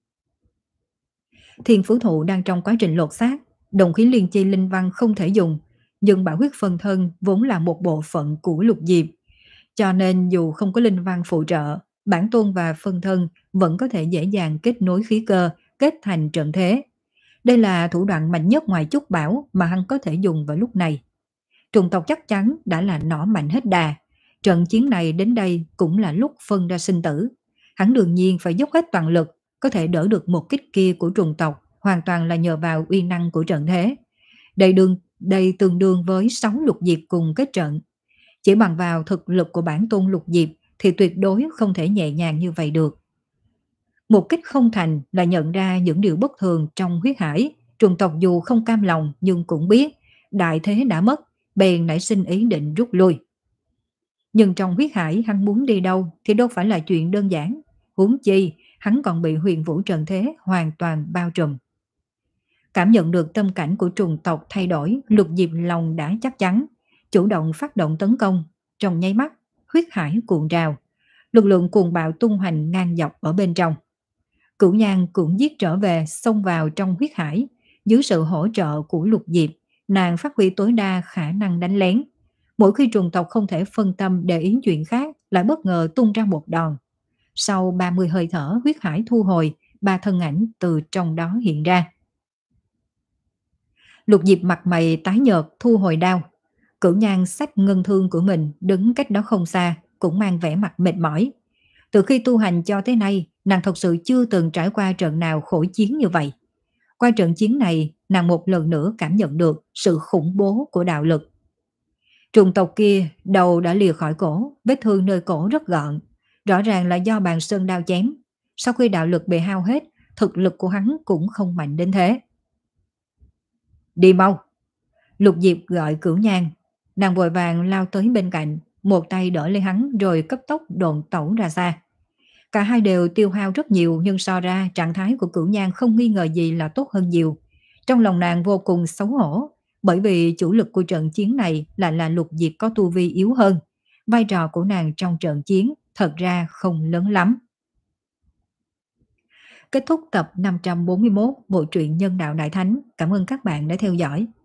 Thiên Phú Thụ đang trong quá trình lột xác, đồng khí liên chi linh văn không thể dùng, nhưng bảo huyết phân thân vốn là một bộ phận của Lục Diệp, cho nên dù không có linh văn phụ trợ, bản tôn và phân thân vẫn có thể dễ dàng kết nối khí cơ, kết thành trận thế. Đây là thủ đoạn mạnh nhất ngoài chút bảo mà hắn có thể dùng vào lúc này. Trùng tộc chắc chắn đã là nỏ mạnh hết đà. Trận chiến này đến đây cũng là lúc phân ra sinh tử. Hắn đương nhiên phải dốc hết toàn lực, có thể đỡ được một kích kia của trùng tộc, hoàn toàn là nhờ vào uy năng của trận thế. Đây, đương, đây tương đương với sáu lục diệp cùng kết trận. Chỉ bằng vào thực lực của bản tôn lục diệp thì tuyệt đối không thể nhẹ nhàng như vậy được. Một kích không thành là nhận ra những điều bất thường trong huyết hải. Trùng tộc dù không cam lòng nhưng cũng biết đại thế đã mất, bèn nảy sinh ý định rút lui. Nhưng trong huyết hải hắn muốn đi đâu thì đâu phải là chuyện đơn giản. Huống chi hắn còn bị huyền vũ trận thế hoàn toàn bao trùm. Cảm nhận được tâm cảnh của trùng tộc thay đổi, lục diệp lòng đã chắc chắn, chủ động phát động tấn công. Trong nháy mắt, huyết hải cuộn trào, lực lượng cuồng bạo tung hoành ngang dọc ở bên trong. Cửu Nhan cũng giết trở về, xông vào trong huyết hải. Dưới sự hỗ trợ của lục diệp, nàng phát huy tối đa khả năng đánh lén. Mỗi khi trùng tộc không thể phân tâm để ý chuyện khác, lại bất ngờ tung ra một đòn. Sau ba mươi hơi thở, huyết hải thu hồi, ba thân ảnh từ trong đó hiện ra. Lục diệp mặt mày tái nhợt thu hồi đao. Cửu Nhan xách ngân thương của mình đứng cách đó không xa, cũng mang vẻ mặt mệt mỏi. Từ khi tu hành cho tới nay, nàng thật sự chưa từng trải qua trận nào khổ chiến như vậy. Qua trận chiến này, nàng một lần nữa cảm nhận được sự khủng bố của đạo lực. Trùng tộc kia đầu đã lìa khỏi cổ, vết thương nơi cổ rất gọn, rõ ràng là do bàn sơn đao chém. Sau khi đạo lực bị hao hết, thực lực của hắn cũng không mạnh đến thế. Đi mau! Lục diệp gọi Cửu Nhan. Nàng vội vàng lao tới bên cạnh, một tay đỡ lấy hắn rồi cấp tốc độn tẩu ra xa. Cả hai đều tiêu hao rất nhiều, nhưng so ra trạng thái của Cửu Nhan không nghi ngờ gì là tốt hơn nhiều. Trong lòng nàng vô cùng xấu hổ, bởi vì chủ lực của trận chiến này lại là lục diệp có tu vi yếu hơn. Vai trò của nàng trong trận chiến thật ra không lớn lắm. Kết thúc tập năm trăm bốn mươi mốt Bộ truyện Nhân đạo Đại Thánh. Cảm ơn các bạn đã theo dõi.